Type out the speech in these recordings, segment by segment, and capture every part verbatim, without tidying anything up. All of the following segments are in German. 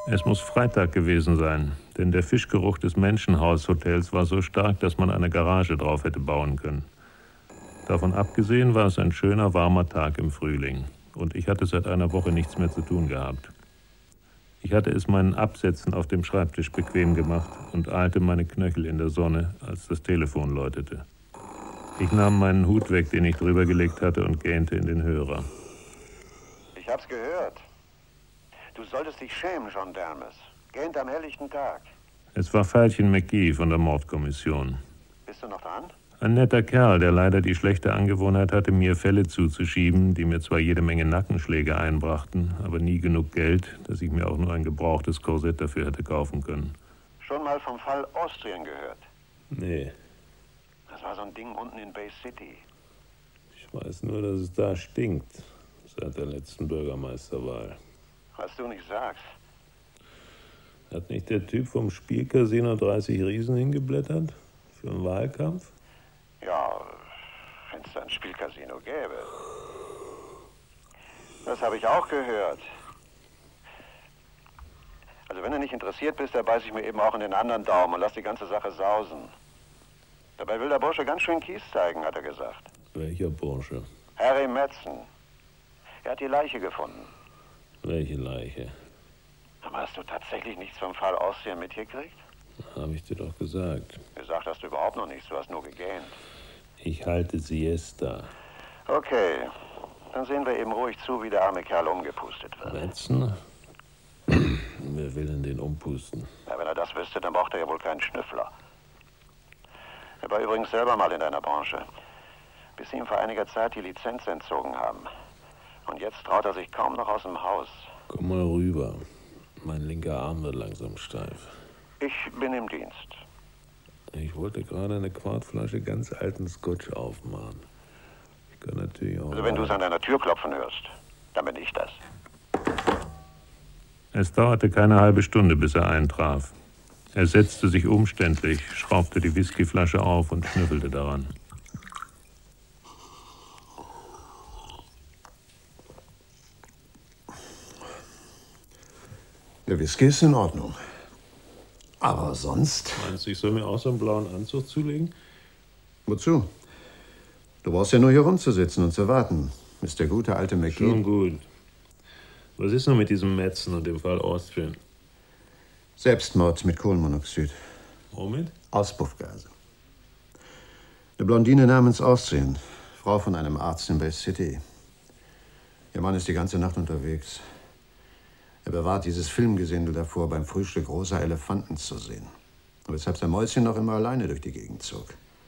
Es muss Freitag gewesen sein, denn der Fischgeruch des Menschenhaushotels war so stark, dass man eine Garage drauf hätte bauen können. Davon abgesehen war es ein schöner, warmer Tag im Frühling und ich hatte seit einer Woche nichts mehr zu tun gehabt. Ich hatte es meinen Absätzen auf dem Schreibtisch bequem gemacht und ahlte meine Knöchel in der Sonne, als das Telefon läutete. Ich nahm meinen Hut weg, den ich drüber gelegt hatte, und gähnte in den Hörer. Ich hab's gehört. Du solltest dich schämen, John Dermes. Gähnt am helllichten Tag. Es war Veilchen McGee von der Mordkommission. Bist du noch dran? Ein netter Kerl, der leider die schlechte Angewohnheit hatte, mir Fälle zuzuschieben, die mir zwar jede Menge Nackenschläge einbrachten, aber nie genug Geld, dass ich mir auch nur ein gebrauchtes Korsett dafür hätte kaufen können. Schon mal vom Fall Austrian gehört? Nee. Das war so ein Ding unten in Bay City. Ich weiß nur, dass es da stinkt, seit der letzten Bürgermeisterwahl. Was du nicht sagst. Hat nicht der Typ vom Spielcasino dreißig Riesen hingeblättert? Für einen Wahlkampf? Ja, wenn es da ein Spielcasino gäbe. Das habe ich auch gehört. Also wenn du nicht interessiert bist, dann beiß ich mir eben auch in den anderen Daumen und lass die ganze Sache sausen. Dabei will der Bursche ganz schön Kies zeigen, hat er gesagt. Welcher Bursche? Harry Madsen. Er hat die Leiche gefunden. Welche Leiche? Aber hast du tatsächlich nichts vom Fall Austrian mitgekriegt? Habe ich dir doch gesagt. Gesagt hast du überhaupt noch nichts, du hast nur gegähnt. Ich halte Siesta. Okay, dann sehen wir eben ruhig zu, wie der arme Kerl umgepustet wird. Madsen? Wer will denn den umpusten? Ja, wenn er das wüsste, dann braucht er ja wohl keinen Schnüffler. Er war übrigens selber mal in deiner Branche, bis sie ihm vor einiger Zeit die Lizenz entzogen haben. Und jetzt traut er sich kaum noch aus dem Haus. Komm mal rüber. Mein linker Arm wird langsam steif. Ich bin im Dienst. Ich wollte gerade eine Quartflasche ganz alten Scotch aufmachen. Ich kann natürlich auch... Also wenn du es an deiner Tür klopfen hörst, dann bin ich das. Es dauerte keine halbe Stunde, bis er eintraf. Er setzte sich umständlich, schraubte die Whiskyflasche auf und schnüffelte daran. Der Whisky ist in Ordnung. Aber sonst... Meinst du, ich soll mir auch so einen blauen Anzug zulegen? Wozu? Du brauchst ja nur hier rumzusitzen und zu warten, bis der gute alte McGee... Schon gut. Was ist nun mit diesem Madsen und dem Fall Austrian? Selbstmord mit Kohlenmonoxid. Womit? Auspuffgase. Eine Blondine namens Austrian, Frau von einem Arzt in Bay City. Ihr Mann ist die ganze Nacht unterwegs. Er bewahrt dieses Filmgesindel davor, beim Frühstück rosa Elefanten zu sehen. Weshalb sein Mäuschen noch immer alleine durch die Gegend zog.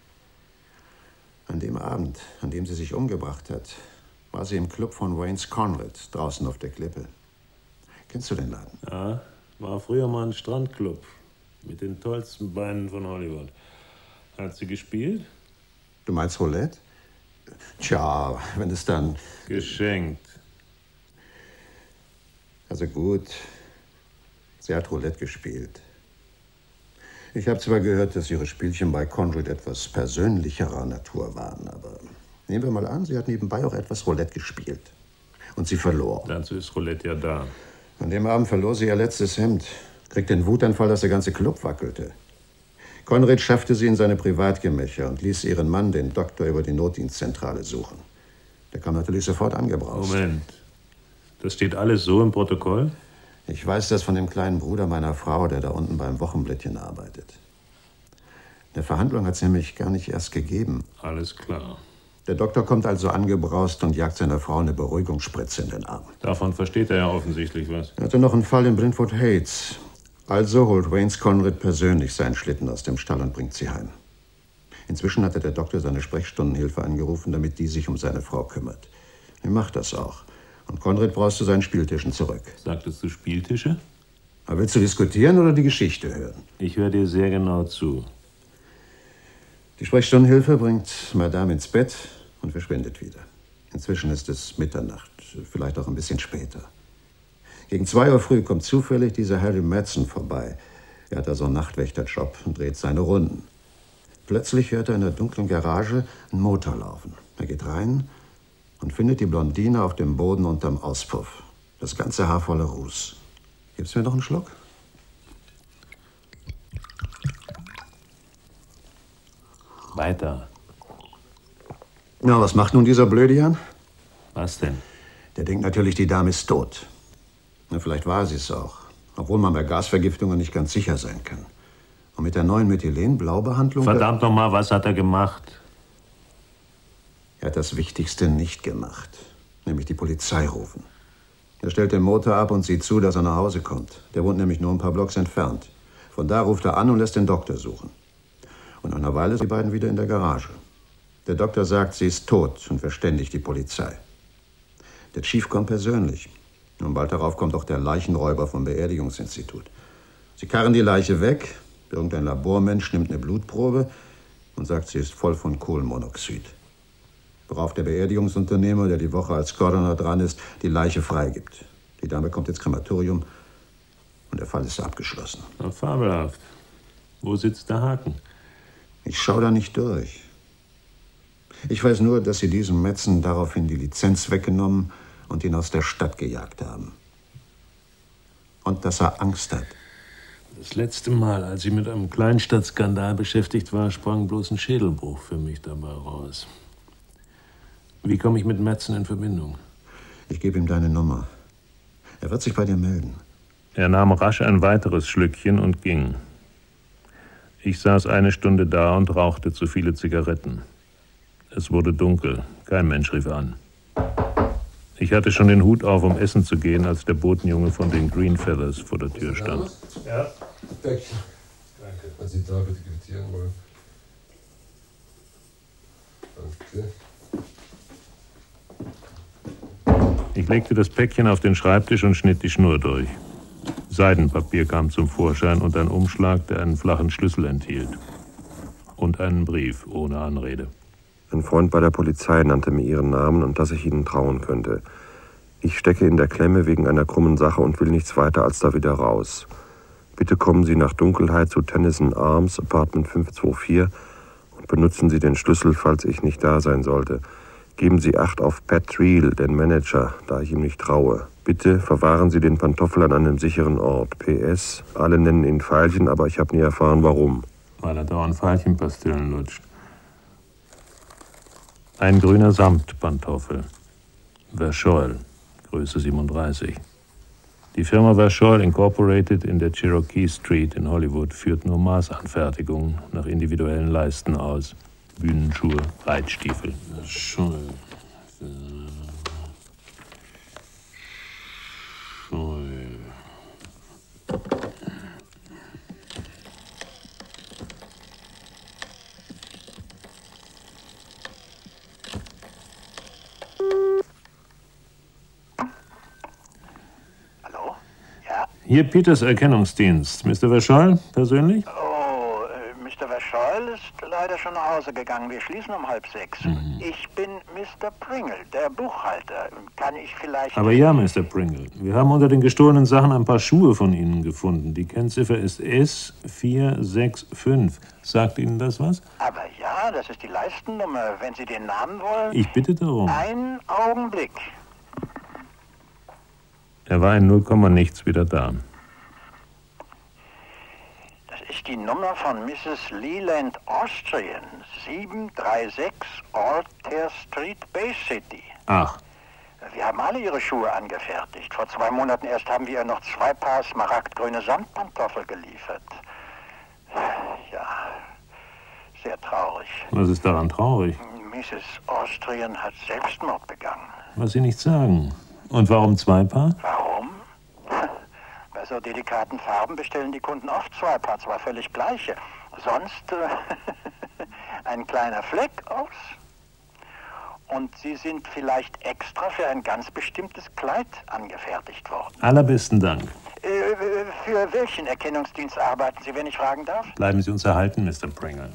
An dem Abend, an dem sie sich umgebracht hat, war sie im Club von Wayne's Conrad, draußen auf der Klippe. Kennst du den Laden? Ja, war früher mal ein Strandclub mit den tollsten Beinen von Hollywood. Hat sie gespielt? Du meinst Roulette? Tja, wenn es dann... Geschenkt. Also gut, sie hat Roulette gespielt. Ich habe zwar gehört, dass ihre Spielchen bei Conrad etwas persönlicherer Natur waren, aber nehmen wir mal an, sie hat nebenbei auch etwas Roulette gespielt. Und sie verlor. Dazu ist Roulette ja da. An dem Abend verlor sie ihr letztes Hemd, kriegte einen Wutanfall, dass der ganze Club wackelte. Conrad schaffte sie in seine Privatgemächer und ließ ihren Mann, den Doktor, über die Notdienstzentrale suchen. Der kam natürlich sofort angebraust. Moment. Das steht alles so im Protokoll? Ich weiß das von dem kleinen Bruder meiner Frau, der da unten beim Wochenblättchen arbeitet. Eine Verhandlung hat es nämlich gar nicht erst gegeben. Alles klar. Der Doktor kommt also angebraust und jagt seiner Frau eine Beruhigungsspritze in den Arm. Davon versteht er ja offensichtlich was. Er hatte noch einen Fall in Brentwood Heights. Also holt Wayne's Conrad persönlich seinen Schlitten aus dem Stall und bringt sie heim. Inzwischen hatte der Doktor seine Sprechstundenhilfe angerufen, damit die sich um seine Frau kümmert. Er macht das auch. Und Conrad braust zu seinen Spieltischen zurück. Sagtest du Spieltische? Aber willst du diskutieren oder die Geschichte hören? Ich höre dir sehr genau zu. Die Sprechstundenhilfe bringt Madame ins Bett und verschwindet wieder. Inzwischen ist es Mitternacht, vielleicht auch ein bisschen später. Gegen zwei Uhr früh kommt zufällig dieser Harry Madsen vorbei. Er hat da so einen Nachtwächterjob und dreht seine Runden. Plötzlich hört er in der dunklen Garage einen Motor laufen. Er geht rein und findet die Blondine auf dem Boden unterm Auspuff. Das ganze Haar voller Ruß. Gibst du mir noch einen Schluck? Weiter. Na, was macht nun dieser Blödian? Was denn? Der denkt natürlich, die Dame ist tot. Na, vielleicht war sie es auch. Obwohl man bei Gasvergiftungen nicht ganz sicher sein kann. Und mit der neuen Methylen-Blau-Behandlung... Verdammt nochmal, was hat er gemacht? Er hat das Wichtigste nicht gemacht. Nämlich die Polizei rufen. Er stellt den Motor ab und sieht zu, dass er nach Hause kommt. Der wohnt nämlich nur ein paar Blocks entfernt. Von da ruft er an und lässt den Doktor suchen. Und nach einer Weile sind die beiden wieder in der Garage. Der Doktor sagt, sie ist tot und verständigt die Polizei. Der Chief kommt persönlich. Und bald darauf kommt auch der Leichenräuber vom Beerdigungsinstitut. Sie karren die Leiche weg. Irgendein Labormensch nimmt eine Blutprobe und sagt, sie ist voll von Kohlenmonoxid. Worauf der Beerdigungsunternehmer, der die Woche als Coroner dran ist, die Leiche freigibt. Die Dame kommt ins Krematorium und der Fall ist abgeschlossen. Na, fabelhaft. Wo sitzt der Haken? Ich schau da nicht durch. Ich weiß nur, dass sie diesem Metzen daraufhin die Lizenz weggenommen und ihn aus der Stadt gejagt haben. Und dass er Angst hat. Das letzte Mal, als ich mit einem Kleinstadtskandal beschäftigt war, sprang bloß ein Schädelbruch für mich dabei raus. Wie komme ich mit Metzen in Verbindung? Ich gebe ihm deine Nummer. Er wird sich bei dir melden. Er nahm rasch ein weiteres Schlückchen und ging. Ich saß eine Stunde da und rauchte zu viele Zigaretten. Es wurde dunkel. Kein Mensch rief an. Ich hatte schon den Hut auf, um essen zu gehen, als der Botenjunge von den Green Feathers vor der Tür stand. Ja. Päckchen. Danke. Wenn Sie da bitte quittieren wollen. Danke. Ich legte das Päckchen auf den Schreibtisch und schnitt die Schnur durch. Seidenpapier kam zum Vorschein und ein Umschlag, der einen flachen Schlüssel enthielt. Und einen Brief ohne Anrede. Ein Freund bei der Polizei nannte mir ihren Namen und dass ich ihnen trauen könnte. Ich stecke in der Klemme wegen einer krummen Sache und will nichts weiter als da wieder raus. Bitte kommen Sie nach Dunkelheit zu Tennyson Arms, Apartment fünf zwei vier und benutzen Sie den Schlüssel, falls ich nicht da sein sollte. Geben Sie Acht auf Pat Treel, den Manager, da ich ihm nicht traue. Bitte verwahren Sie den Pantoffel an einem sicheren Ort. P S Alle nennen ihn Veilchen, aber ich habe nie erfahren, warum. Weil er dauernd Veilchenpastillen lutscht. Ein grüner Samtpantoffel. Verscholl, Größe siebenunddreißig. Die Firma Verscholl Incorporated in der Cherokee Street in Hollywood führt nur Maßanfertigungen nach individuellen Leisten aus. Bühnenschuhe, Reitstiefel. Verscholl. Verscholl. Hallo? Ja? Hier Peters Erkennungsdienst. Mister Verscholl, persönlich? Oh, äh, Mister Verscholl ist leider schon nach Hause gegangen. Wir schließen um halb sechs. Mhm. Ich bin Mister Pringle, der Buchhalter. Kann ich vielleicht... Aber ja, Mister Pringle. Wir haben unter den gestohlenen Sachen ein paar Schuhe von Ihnen gefunden. Die Kennziffer ist S vier sechs fünf. Sagt Ihnen das was? Aber ja, das ist die Leistennummer. Wenn Sie den Namen wollen... Ich bitte darum. Einen Augenblick. Er war in null Komma nichts wieder da. Das ist die Nummer von Misses Leland Austrian. sieben drei sechs Altair Street, Bay City. Ach. Wir haben alle Ihre Schuhe angefertigt. Vor zwei Monaten erst haben wir ihr noch zwei Paar smaragdgrüne Samtpantoffel geliefert. Ja, sehr traurig. Was ist daran traurig? Misses Austrian hat Selbstmord begangen. Was Sie nicht sagen. Und warum zwei Paar? Warum? Bei so delikaten Farben bestellen die Kunden oft zwei Paar, zwar völlig gleiche. Sonst äh, ein kleiner Fleck aus. Und sie sind vielleicht extra für ein ganz bestimmtes Kleid angefertigt worden. Allerbesten Dank. Äh, für welchen Erkennungsdienst arbeiten Sie, wenn ich fragen darf? Bleiben Sie uns erhalten, Mister Pringle.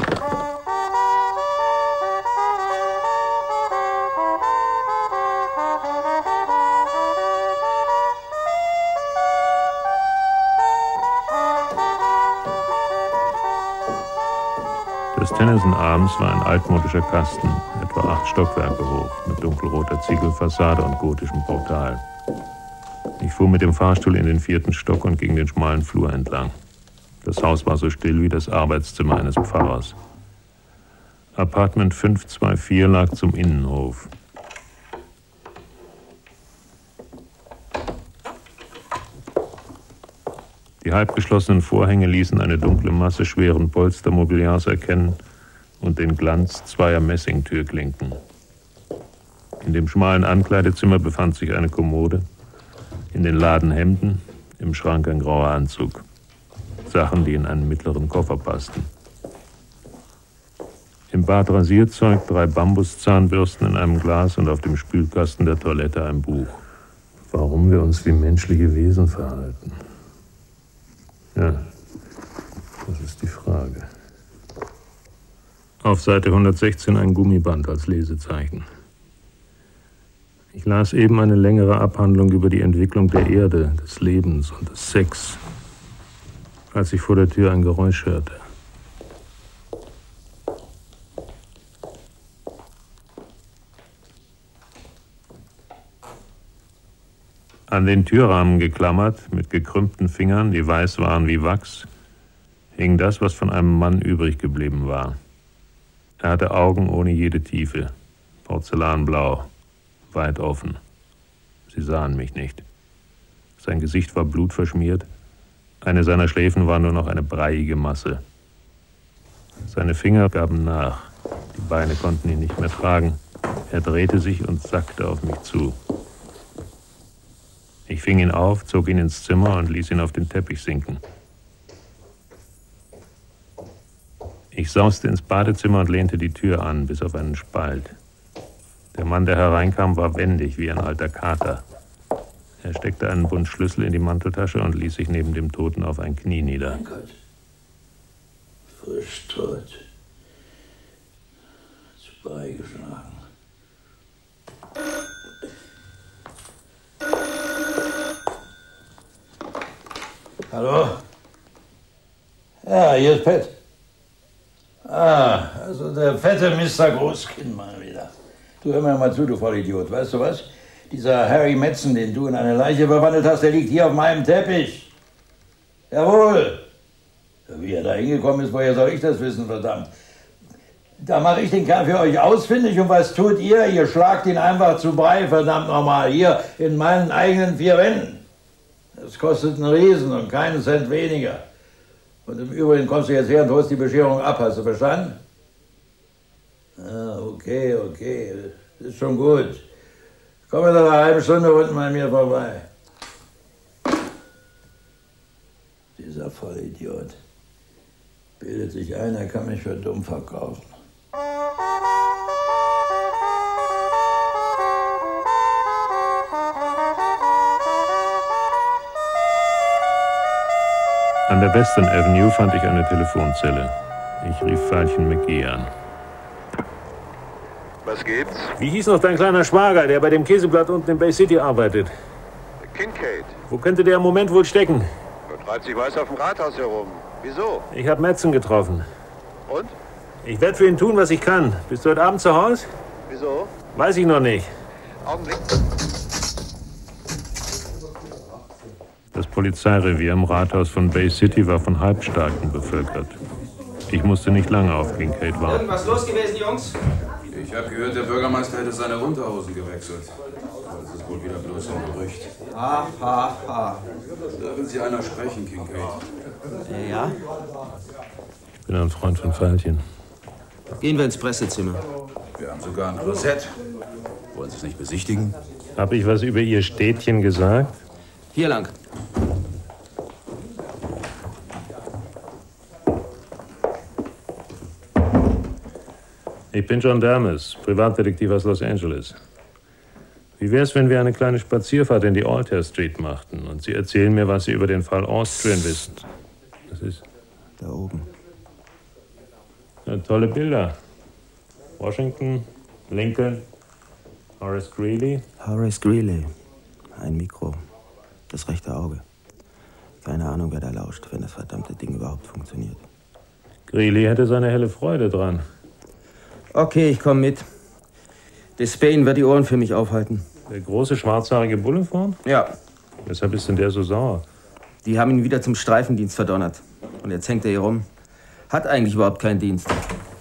Das Tennyson Arms war ein altmodischer Kasten, etwa acht Stockwerke hoch, mit dunkelroter Ziegelfassade und gotischem Portal. Ich fuhr mit dem Fahrstuhl in den vierten Stock und ging den schmalen Flur entlang. Das Haus war so still wie das Arbeitszimmer eines Pfarrers. Apartment fünf zwei vier lag zum Innenhof. Die halbgeschlossenen Vorhänge ließen eine dunkle Masse schweren Polstermobiliars erkennen und den Glanz zweier Messingtürklinken. In dem schmalen Ankleidezimmer befand sich eine Kommode, in den Laden Hemden, im Schrank ein grauer Anzug. Sachen, die in einen mittleren Koffer passten. Im Bad Rasierzeug drei Bambuszahnbürsten in einem Glas und auf dem Spülkasten der Toilette ein Buch. Warum wir uns wie menschliche Wesen verhalten? Ja, das ist die Frage. Auf Seite hundertsechzehn ein Gummiband als Lesezeichen. Ich las eben eine längere Abhandlung über die Entwicklung der Erde, des Lebens und des Sex, als ich vor der Tür ein Geräusch hörte. An den Türrahmen geklammert, mit gekrümmten Fingern, die weiß waren wie Wachs, hing das, was von einem Mann übrig geblieben war. Er hatte Augen ohne jede Tiefe, porzellanblau, weit offen. Sie sahen mich nicht. Sein Gesicht war blutverschmiert, eine seiner Schläfen war nur noch eine breiige Masse. Seine Finger gaben nach, die Beine konnten ihn nicht mehr tragen. Er drehte sich und sackte auf mich zu. Ich fing ihn auf, zog ihn ins Zimmer und ließ ihn auf den Teppich sinken. Ich sauste ins Badezimmer und lehnte die Tür an, bis auf einen Spalt. Der Mann, der hereinkam, war wendig wie ein alter Kater. Er steckte einen Bund Schlüssel in die Manteltasche und ließ sich neben dem Toten auf ein Knie nieder. Mein Gott. Frisch tot. Zu Brei geschlagen. Hallo? Ja, hier ist Pat. Ah, also der fette Mister Großkind mal wieder. Du, hör mir mal zu, du Vollidiot. Weißt du was? Dieser Harry Metzen, den du in eine Leiche verwandelt hast, der liegt hier auf meinem Teppich. Jawohl. Wie er da hingekommen ist, woher soll ich das wissen, verdammt? Da mache ich den Kerl für euch ausfindig und was tut ihr? Ihr schlagt ihn einfach zu Brei, verdammt nochmal, hier in meinen eigenen vier Wänden. Das kostet einen Riesen und keinen Cent weniger. Und im Übrigen kommst du jetzt her und holst die Bescherung ab, hast du verstanden? Ah, okay, okay, das ist schon gut. Komm in einer halben Stunde unten bei mir vorbei. Dieser Vollidiot bildet sich ein, er kann mich für dumm verkaufen. An der Western Avenue fand ich eine Telefonzelle. Ich rief Veilchen McGee an. Was gibt's? Wie hieß noch dein kleiner Schwager, der bei dem Käseblatt unten in Bay City arbeitet? Kincaid. Wo könnte der im Moment wohl stecken? Er treibt sich weiß auf dem Rathaus herum. Wieso? Ich habe Metzen getroffen. Und? Ich werde für ihn tun, was ich kann. Bist du heute Abend zu Hause? Wieso? Weiß ich noch nicht. Augenblick. Das Polizeirevier im Rathaus von Bay City war von Halbstarken bevölkert. Ich musste nicht lange auf Kincaid warten. Irgendwas los gewesen, Jungs? Ich habe gehört, der Bürgermeister hätte seine Unterhosen gewechselt. Das ist wohl wieder bloß ein Gerücht. Ha, ha, ha. Da will Sie einer sprechen, Kincaid. Äh, ja? Ich bin ein Freund von Veilchen. Gehen wir ins Pressezimmer. Wir haben sogar ein Klosett. Wollen Sie es nicht besichtigen? Habe ich was über Ihr Städtchen gesagt? Hier lang. Ich bin John Damas, Privatdetektiv aus Los Angeles. Wie wär's, wenn wir eine kleine Spazierfahrt in die Altair Street machten und Sie erzählen mir, was Sie über den Fall Austrian wissen? Was ist? Da oben. Ja, tolle Bilder. Washington, Lincoln, Horace Greeley. Horace Greeley. Ein Mikro. Das rechte Auge. Keine Ahnung, wer da lauscht, wenn das verdammte Ding überhaupt funktioniert. Greeley hätte seine helle Freude dran. Okay, ich komme mit. Despain wird die Ohren für mich aufhalten. Der große schwarzhaarige Bulle vorn? Ja, Weshalb ist denn der so sauer? Die haben ihn wieder zum Streifendienst verdonnert. Und jetzt hängt er hier rum. Hat eigentlich überhaupt keinen Dienst.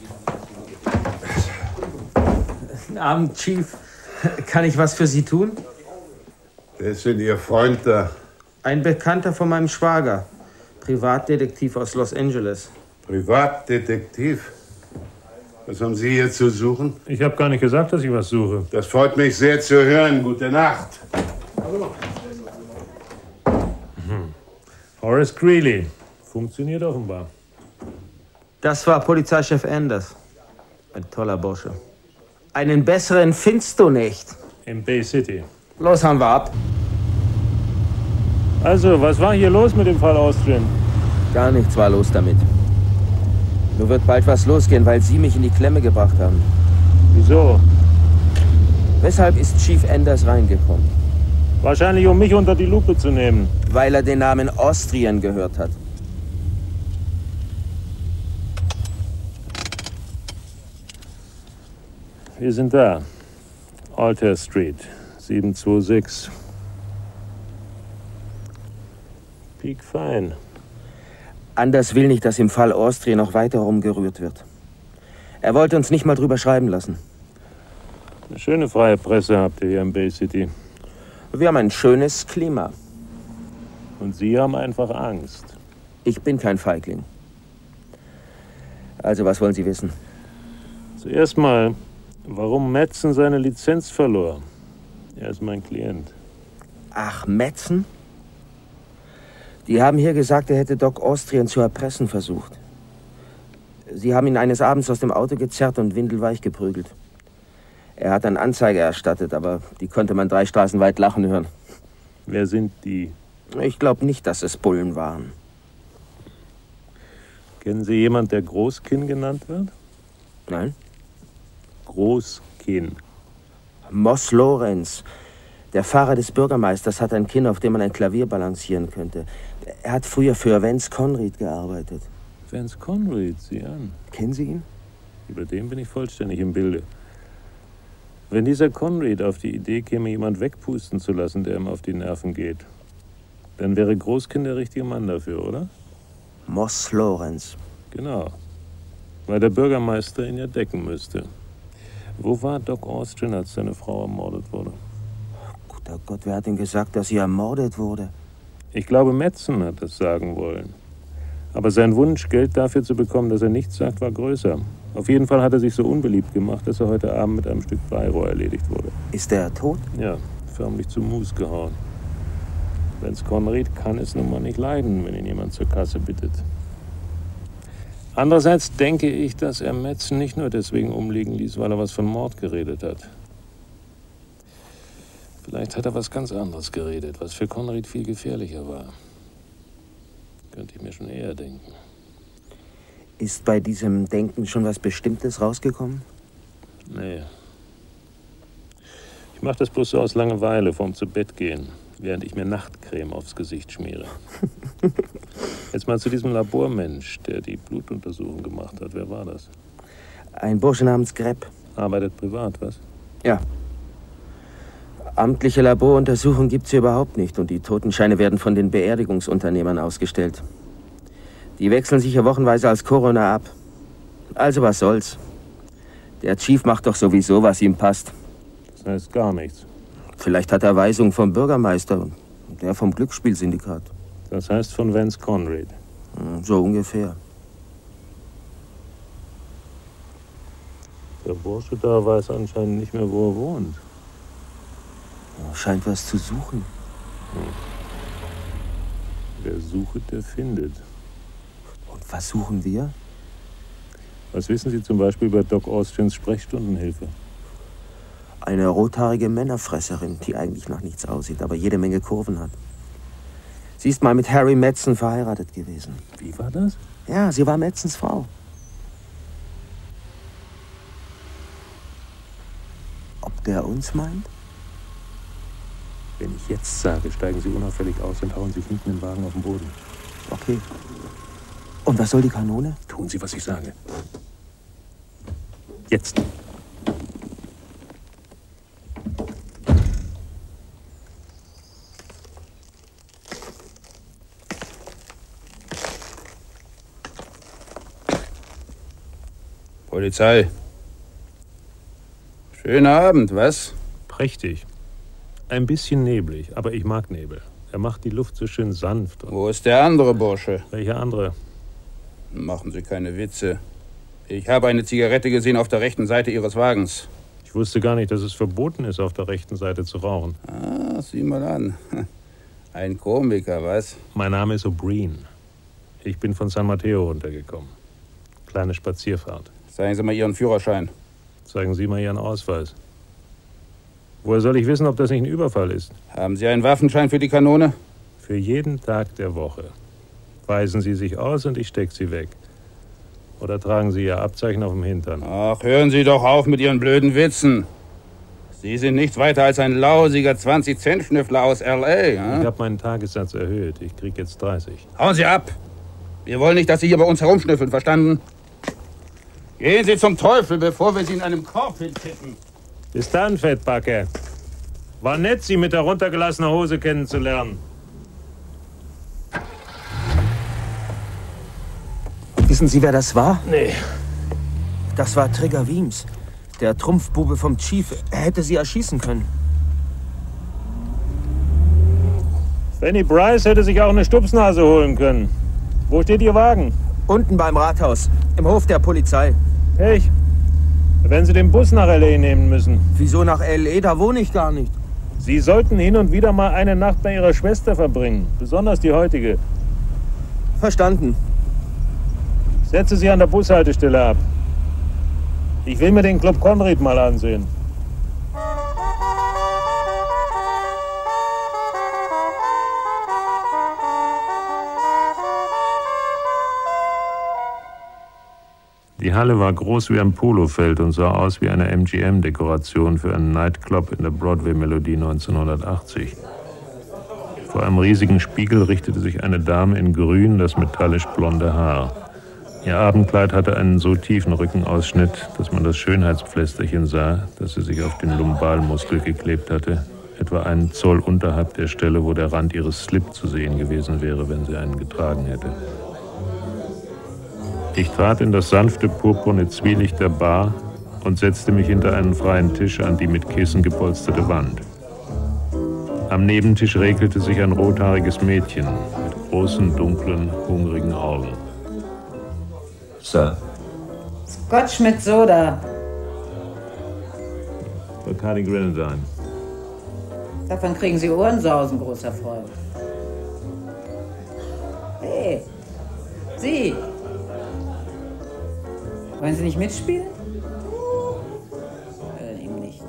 Guten Abend, Chief. Kann ich was für Sie tun? Wer ist denn Ihr Freund da? Ein Bekannter von meinem Schwager. Privatdetektiv aus Los Angeles. Privatdetektiv? Was haben Sie hier zu suchen? Ich habe gar nicht gesagt, dass ich was suche. Das freut mich sehr zu hören. Gute Nacht. Hallo. Hm. Horace Greeley. Funktioniert offenbar. Das war Polizeichef Anders. Ein toller Bursche. Einen besseren findest du nicht. Im Bay City. Los, hauen wir ab. Also, was war hier los mit dem Fall Austrian? Gar nichts war los damit. Nur wird bald was losgehen, weil Sie mich in die Klemme gebracht haben. Wieso? Weshalb ist Chief Anders reingekommen? Wahrscheinlich, um mich unter die Lupe zu nehmen. Weil er den Namen Austrian gehört hat. Wir sind da. Alter Street, sieben zwei sechs. Peak fein. Anders will nicht, dass im Fall Austrian noch weiter rumgerührt wird. Er wollte uns nicht mal drüber schreiben lassen. Eine schöne freie Presse habt ihr hier im Bay City. Wir haben ein schönes Klima. Und Sie haben einfach Angst. Ich bin kein Feigling. Also, was wollen Sie wissen? Zuerst mal, warum Madsen seine Lizenz verlor. Er ist mein Klient. Ach, Madsen? Die haben hier gesagt, er hätte Doc Austrian zu erpressen versucht. Sie haben ihn eines Abends aus dem Auto gezerrt und windelweich geprügelt. Er hat eine Anzeige erstattet, aber die konnte man drei Straßen weit lachen hören. Wer sind die? Ich glaube nicht, dass es Bullen waren. Kennen Sie jemanden, der Großkinn genannt wird? Nein. Großkinn. Moss Lorenz. Der Fahrer des Bürgermeisters hat ein Kinn, auf dem man ein Klavier balancieren könnte. Er hat früher für Vance Conried gearbeitet. Vance Conried, sieh an. Kennen Sie ihn? Über den bin ich vollständig im Bilde. Wenn dieser Conried auf die Idee käme, jemand wegpusten zu lassen, der ihm auf die Nerven geht, dann wäre Großkinn der richtige Mann dafür, oder? Moss Lorenz. Genau. Weil der Bürgermeister ihn ja decken müsste. Wo war Doc Austrian, als seine Frau ermordet wurde? Guter Gott, wer hat denn gesagt, dass sie ermordet wurde? Ich glaube, Madsen hat das sagen wollen. Aber sein Wunsch, Geld dafür zu bekommen, dass er nichts sagt, war größer. Auf jeden Fall hat er sich so unbeliebt gemacht, dass er heute Abend mit einem Stück Bleirohr erledigt wurde. Ist er tot? Ja, förmlich zu Mus gehauen. Vance Conried kann es nun mal nicht leiden, wenn ihn jemand zur Kasse bittet. Andererseits denke ich, dass er Madsen nicht nur deswegen umliegen ließ, weil er was von Mord geredet hat. Vielleicht hat er was ganz anderes geredet, was für Conried viel gefährlicher war. Könnte ich mir schon eher denken. Ist bei diesem Denken schon was Bestimmtes rausgekommen? Nee. Ich mache das bloß so aus Langeweile, vorm zu Bett gehen, während ich mir Nachtcreme aufs Gesicht schmiere. Jetzt mal zu diesem Labormensch, der die Blutuntersuchung gemacht hat. Wer war das? Ein Bursche namens Grepp. Arbeitet privat, was? Ja. Amtliche Laboruntersuchungen gibt's hier überhaupt nicht und die Totenscheine werden von den Beerdigungsunternehmern ausgestellt. Die wechseln sich ja wochenweise als Coroner ab. Also was soll's. Der Chief macht doch sowieso, was ihm passt. Das heißt gar nichts. Vielleicht hat er Weisung vom Bürgermeister und der vom Glücksspielsyndikat. Das heißt von Vance Conried. So ungefähr. Der Bursche da weiß anscheinend nicht mehr, wo er wohnt. Scheint was zu suchen. Hm. Wer sucht, der findet. Und was suchen wir? Was wissen Sie zum Beispiel über Doc Austrians Sprechstundenhilfe? Eine rothaarige Männerfresserin, die eigentlich nach nichts aussieht, aber jede Menge Kurven hat. Sie ist mal mit Harry Madsen verheiratet gewesen. Wie war das? Ja, sie war Madsens Frau. Ob der uns meint? Wenn ich jetzt sage, steigen Sie unauffällig aus und hauen sich hinten im Wagen auf den Boden. Okay. Und was soll die Kanone? Tun Sie, was ich sage. Jetzt. Polizei. Schöner Abend, was? Prächtig. Ein bisschen neblig, aber ich mag Nebel. Er macht die Luft so schön sanft. Wo ist der andere Bursche? Welcher andere? Machen Sie keine Witze. Ich habe eine Zigarette gesehen auf der rechten Seite Ihres Wagens. Ich wusste gar nicht, dass es verboten ist, auf der rechten Seite zu rauchen. Ah, sieh mal an. Ein Komiker, was? Mein Name ist O'Brien. Ich bin von San Mateo runtergekommen. Kleine Spazierfahrt. Zeigen Sie mal Ihren Führerschein. Zeigen Sie mal Ihren Ausweis. Woher soll ich wissen, ob das nicht ein Überfall ist? Haben Sie einen Waffenschein für die Kanone? Für jeden Tag der Woche. Weisen Sie sich aus und ich steck Sie weg. Oder tragen Sie Ihr Abzeichen auf dem Hintern? Ach, hören Sie doch auf mit Ihren blöden Witzen. Sie sind nichts weiter als ein lausiger zwanzig-Cent-Schnüffler aus L A. Ja? Ich habe meinen Tagessatz erhöht. Ich krieg jetzt dreißig. Hauen Sie ab! Wir wollen nicht, dass Sie hier bei uns herumschnüffeln, verstanden? Gehen Sie zum Teufel, bevor wir Sie in einem Korb hintippen. Bis dann, Fettbacke. War nett, Sie mit der runtergelassenen Hose kennenzulernen. Wissen Sie, wer das war? Nee. Das war Trigger Weems, der Trumpfbube vom Chief. Er hätte Sie erschießen können. Fanny Bryce hätte sich auch eine Stupsnase holen können. Wo steht Ihr Wagen? Unten beim Rathaus, im Hof der Polizei. Pech. Da werden Sie den Bus nach L A nehmen müssen. Wieso nach L A? Da wohne ich gar nicht. Sie sollten hin und wieder mal eine Nacht bei Ihrer Schwester verbringen. Besonders die heutige. Verstanden. Setze Sie an der Bushaltestelle ab. Ich will mir den Club Conrad mal ansehen. Die Halle war groß wie ein Polofeld und sah aus wie eine M G M-Dekoration für einen Nightclub in der Broadway-Melodie neunzehnhundertachtzig. Vor einem riesigen Spiegel richtete sich eine Dame in Grün das metallisch blonde Haar. Ihr Abendkleid hatte einen so tiefen Rückenausschnitt, dass man das Schönheitspflästerchen sah, das sie sich auf den Lumbalmuskel geklebt hatte, etwa einen Zoll unterhalb der Stelle, wo der Rand ihres Slip zu sehen gewesen wäre, wenn sie einen getragen hätte. Ich trat in das sanfte, purpurne Zwielicht der Bar und setzte mich hinter einen freien Tisch an die mit Kissen gepolsterte Wand. Am Nebentisch regelte sich ein rothaariges Mädchen mit großen, dunklen, hungrigen Augen. Sir. Scotch mit Soda. Bacardi Grenadine. Davon kriegen Sie Ohrensausen, großer Freund. Hey, Sie. Wollen Sie nicht mitspielen? Äh, eben nicht.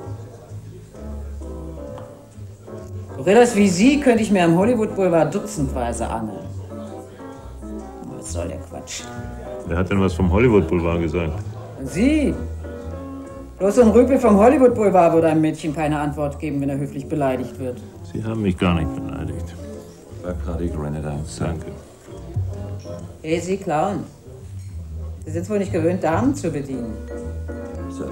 Gorillas wie Sie könnte ich mir am Hollywood Boulevard dutzendweise angeln. Was soll der Quatsch? Wer hat denn was vom Hollywood Boulevard gesagt? Sie. Bloß so ein Rüpel vom Hollywood Boulevard würde einem Mädchen keine Antwort geben, wenn er höflich beleidigt wird. Sie haben mich gar nicht beleidigt. Bacardi Grenadine. Danke. Hey, Sie Clown. Sie sind wohl nicht gewöhnt, Damen zu bedienen. Sir.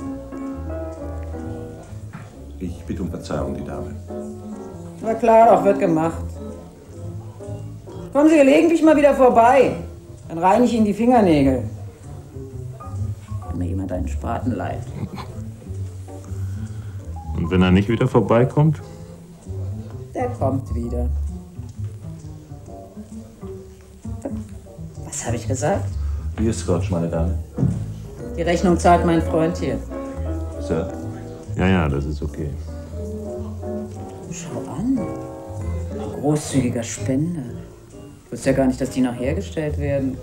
Ich bitte um Verzeihung, die Dame. Na klar, doch, wird gemacht. Kommen Sie gelegentlich mal wieder vorbei. Dann reinige ich Ihnen die Fingernägel. Wenn mir jemand einen Spaten leiht. Und wenn er nicht wieder vorbeikommt? Der kommt wieder. Was habe ich gesagt? Hier ist Scotch, meine Dame. Die Rechnung zahlt mein Freund hier. Sir. Ja, ja, das ist okay. Schau an. Ein großzügiger Spender. Ich wusste ja gar nicht, dass die noch hergestellt werden.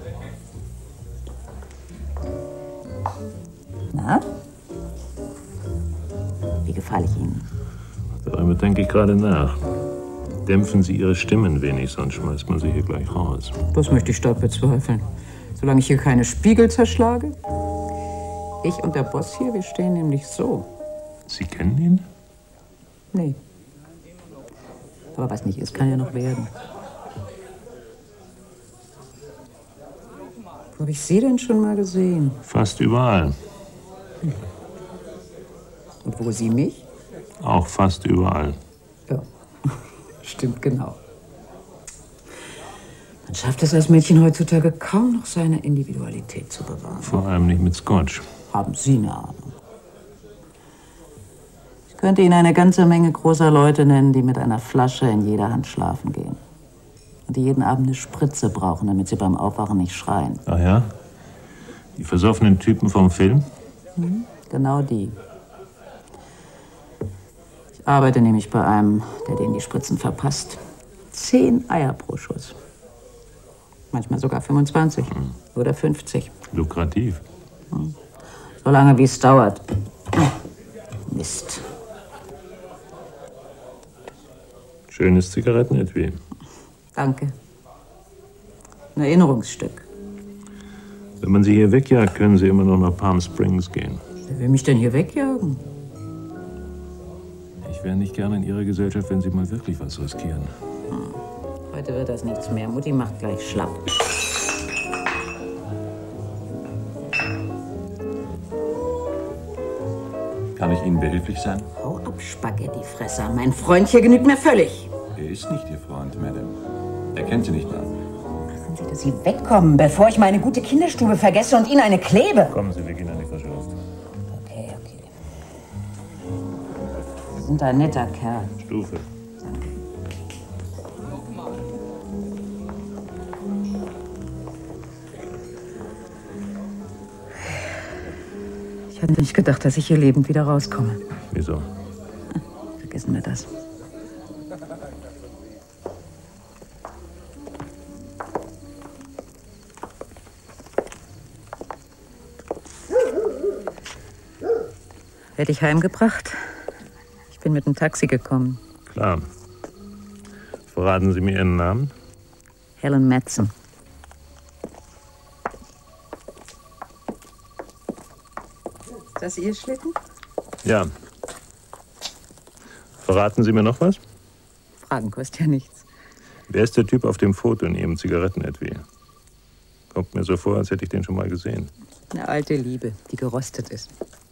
Na? Wie gefalle ich Ihnen? Darüber denke ich gerade nach. Dämpfen Sie Ihre Stimme ein wenig, sonst schmeißt man sie hier gleich raus. Das möchte ich stark bezweifeln. Solange ich hier keine Spiegel zerschlage. Ich und der Boss hier, wir stehen nämlich so. Sie kennen ihn? Nee. Aber was nicht ist, kann ja noch werden. Wo habe ich Sie denn schon mal gesehen? Fast überall. Und wo Sie mich? Auch fast überall. Ja, stimmt genau. Man schafft es als Mädchen heutzutage kaum noch, seine Individualität zu bewahren. Vor allem nicht mit Scotch. Haben Sie eine Ahnung? Ich könnte Ihnen eine ganze Menge großer Leute nennen, die mit einer Flasche in jeder Hand schlafen gehen. Und die jeden Abend eine Spritze brauchen, damit sie beim Aufwachen nicht schreien. Ach ja? Die versoffenen Typen vom Film? Mhm, genau die. Ich arbeite nämlich bei einem, der denen die Spritzen verpasst. Zehn Eier pro Schuss. Manchmal sogar fünfundzwanzig mhm. oder fünfzig. Lukrativ. Mhm. So lange, wie es dauert. Mist. Schönes Zigarettenetui. Danke. Ein Erinnerungsstück. Wenn man Sie hier wegjagt, können Sie immer noch nach Palm Springs gehen. Wer will mich denn hier wegjagen? Ich wäre nicht gerne in Ihrer Gesellschaft, wenn Sie mal wirklich was riskieren. Hm. Heute wird das nichts mehr. Mutti macht gleich schlapp. Kann ich Ihnen behilflich sein? Hau ab, Spaghettifresser. Mein Freund hier genügt mir völlig. Er ist nicht Ihr Freund, Madame. Er kennt Sie nicht mal. Lassen Sie, dass Sie wegkommen, bevor ich meine gute Kinderstube vergesse und Ihnen eine klebe. Kommen Sie, wir gehen an die frische Luft. Okay, okay. Sie sind ein netter Kerl. Stufe. Ich hatte nicht gedacht, dass ich hier lebend wieder rauskomme. Wieso? Vergessen wir das. Werde ich heimgebracht? Ich bin mit dem Taxi gekommen. Klar. Verraten Sie mir Ihren Namen? Helen Madsen. Ist das Ihr Schlitten? Ja. Verraten Sie mir noch was? Fragen kostet ja nichts. Wer ist der Typ auf dem Foto in Ihrem Zigarettenetui? Kommt mir so vor, als hätte ich den schon mal gesehen. Eine alte Liebe, die gerostet ist.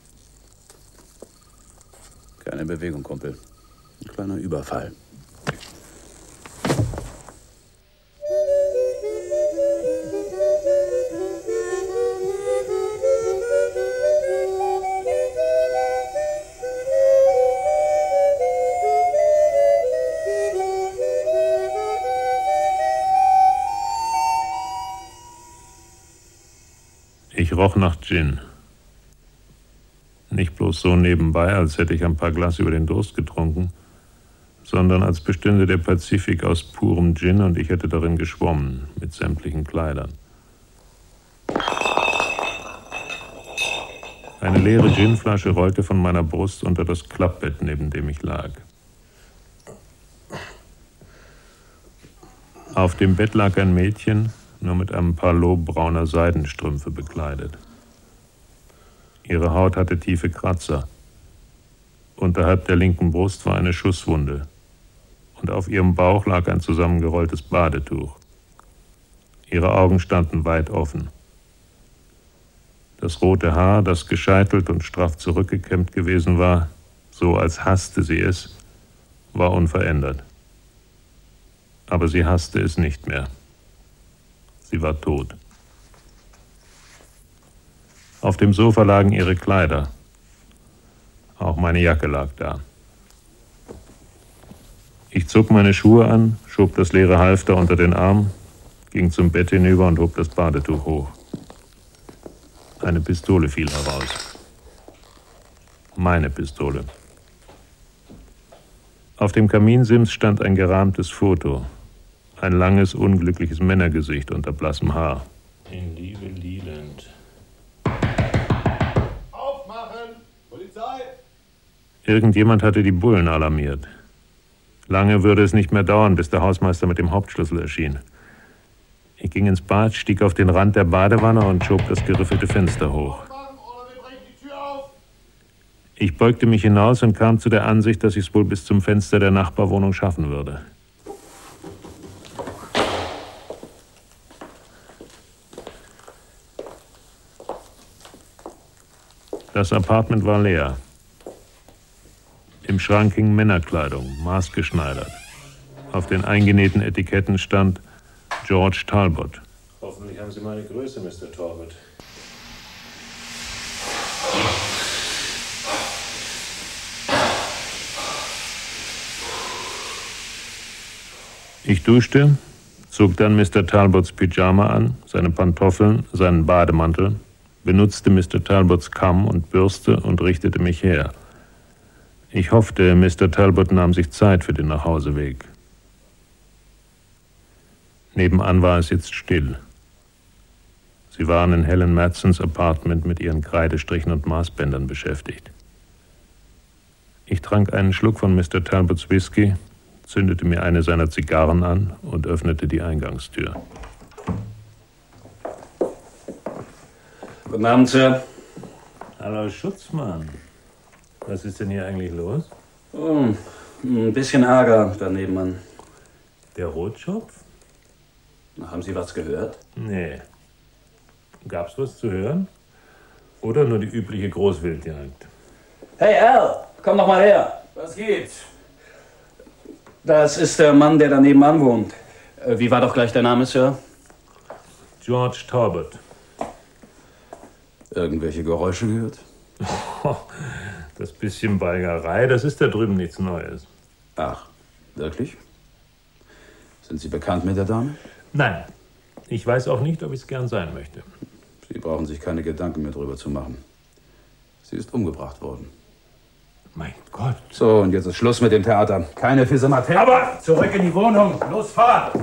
Keine Bewegung, Kumpel. Ein kleiner Überfall. Ich roch nach Gin. Nicht bloß so nebenbei, als hätte ich ein paar Glas über den Durst getrunken, sondern als bestünde der Pazifik aus purem Gin und ich hätte darin geschwommen, mit sämtlichen Kleidern. Eine leere Ginflasche rollte von meiner Brust unter das Klappbett, neben dem ich lag. Auf dem Bett lag ein Mädchen, nur mit einem paar brauner Seidenstrümpfe bekleidet. Ihre Haut hatte tiefe Kratzer. Unterhalb der linken Brust war eine Schusswunde. Und auf ihrem Bauch lag ein zusammengerolltes Badetuch. Ihre Augen standen weit offen. Das rote Haar, das gescheitelt und straff zurückgekämmt gewesen war, so als hasste sie es, war unverändert. Aber sie hasste es nicht mehr. Sie war tot. Auf dem Sofa lagen ihre Kleider. Auch meine Jacke lag da. Ich zog meine Schuhe an, schob das leere Halfter unter den Arm, ging zum Bett hinüber und hob das Badetuch hoch. Eine Pistole fiel heraus. Meine Pistole. Auf dem Kaminsims stand ein gerahmtes Foto. Ein langes, unglückliches Männergesicht unter blassem Haar. In Liebe liebend. Irgendjemand hatte die Bullen alarmiert. Lange würde es nicht mehr dauern, bis der Hausmeister mit dem Hauptschlüssel erschien. Ich ging ins Bad, stieg auf den Rand der Badewanne und schob das geriffelte Fenster hoch. Ich beugte mich hinaus und kam zu der Ansicht, dass ich es wohl bis zum Fenster der Nachbarwohnung schaffen würde. Das Apartment war leer. Im Schrank hing Männerkleidung, maßgeschneidert. Auf den eingenähten Etiketten stand George Talbot. Hoffentlich haben Sie meine Größe, Mister Talbot. Ich duschte, zog dann Mister Talbots Pyjama an, seine Pantoffeln, seinen Bademantel, benutzte Mister Talbots Kamm und Bürste und richtete mich her. Ich hoffte, Mister Talbot nahm sich Zeit für den Nachhauseweg. Nebenan war es jetzt still. Sie waren in Helen Madsons Apartment mit ihren Kreidestrichen und Maßbändern beschäftigt. Ich trank einen Schluck von Mister Talbots Whisky, zündete mir eine seiner Zigarren an und öffnete die Eingangstür. Guten Abend, Sir. Hallo, Schutzmann. Was ist denn hier eigentlich los? Oh, ein bisschen Ärger da nebenan. Der Rotschopf? Haben Sie was gehört? Nee. Gab's was zu hören? Oder nur die übliche Großwildjagd? Hey, Al, komm doch mal her. Was geht? Das ist der Mann, der da nebenan wohnt. Wie war doch gleich der Name, Sir? George Talbot. Irgendwelche Geräusche gehört? Das bisschen Balgerei, das ist da drüben nichts Neues. Ach, wirklich? Sind Sie bekannt mit der Dame? Nein. Ich weiß auch nicht, ob ich es gern sein möchte. Sie brauchen sich keine Gedanken mehr drüber zu machen. Sie ist umgebracht worden. Mein Gott. So, und jetzt ist Schluss mit dem Theater. Keine Fissematé. Aber zurück in die Wohnung. Los, fahr!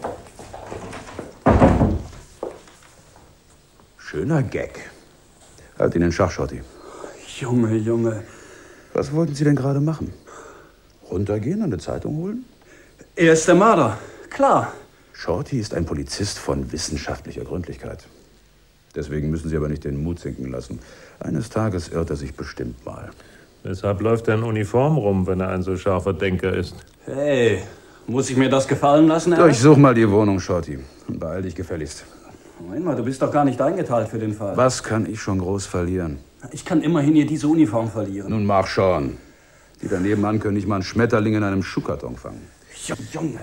Schöner Gag. Halt ihn in Schach, Shorty. Junge, Junge. Was wollten Sie denn gerade machen? Runtergehen und eine Zeitung holen? Er ist der Mörder. Klar. Shorty ist ein Polizist von wissenschaftlicher Gründlichkeit. Deswegen müssen Sie aber nicht den Mut sinken lassen. Eines Tages irrt er sich bestimmt mal. Weshalb läuft er in Uniform rum, wenn er ein so scharfer Denker ist? Hey, muss ich mir das gefallen lassen, Al? Durchsuch mal die Wohnung, Shorty. Und beeil dich gefälligst. Moment mal, du bist doch gar nicht eingeteilt für den Fall. Was kann ich schon groß verlieren? Ich kann immerhin hier diese Uniform verlieren. Nun mach schon. Die da nebenan können nicht mal einen Schmetterling in einem Schuhkarton fangen. Ja, Junge.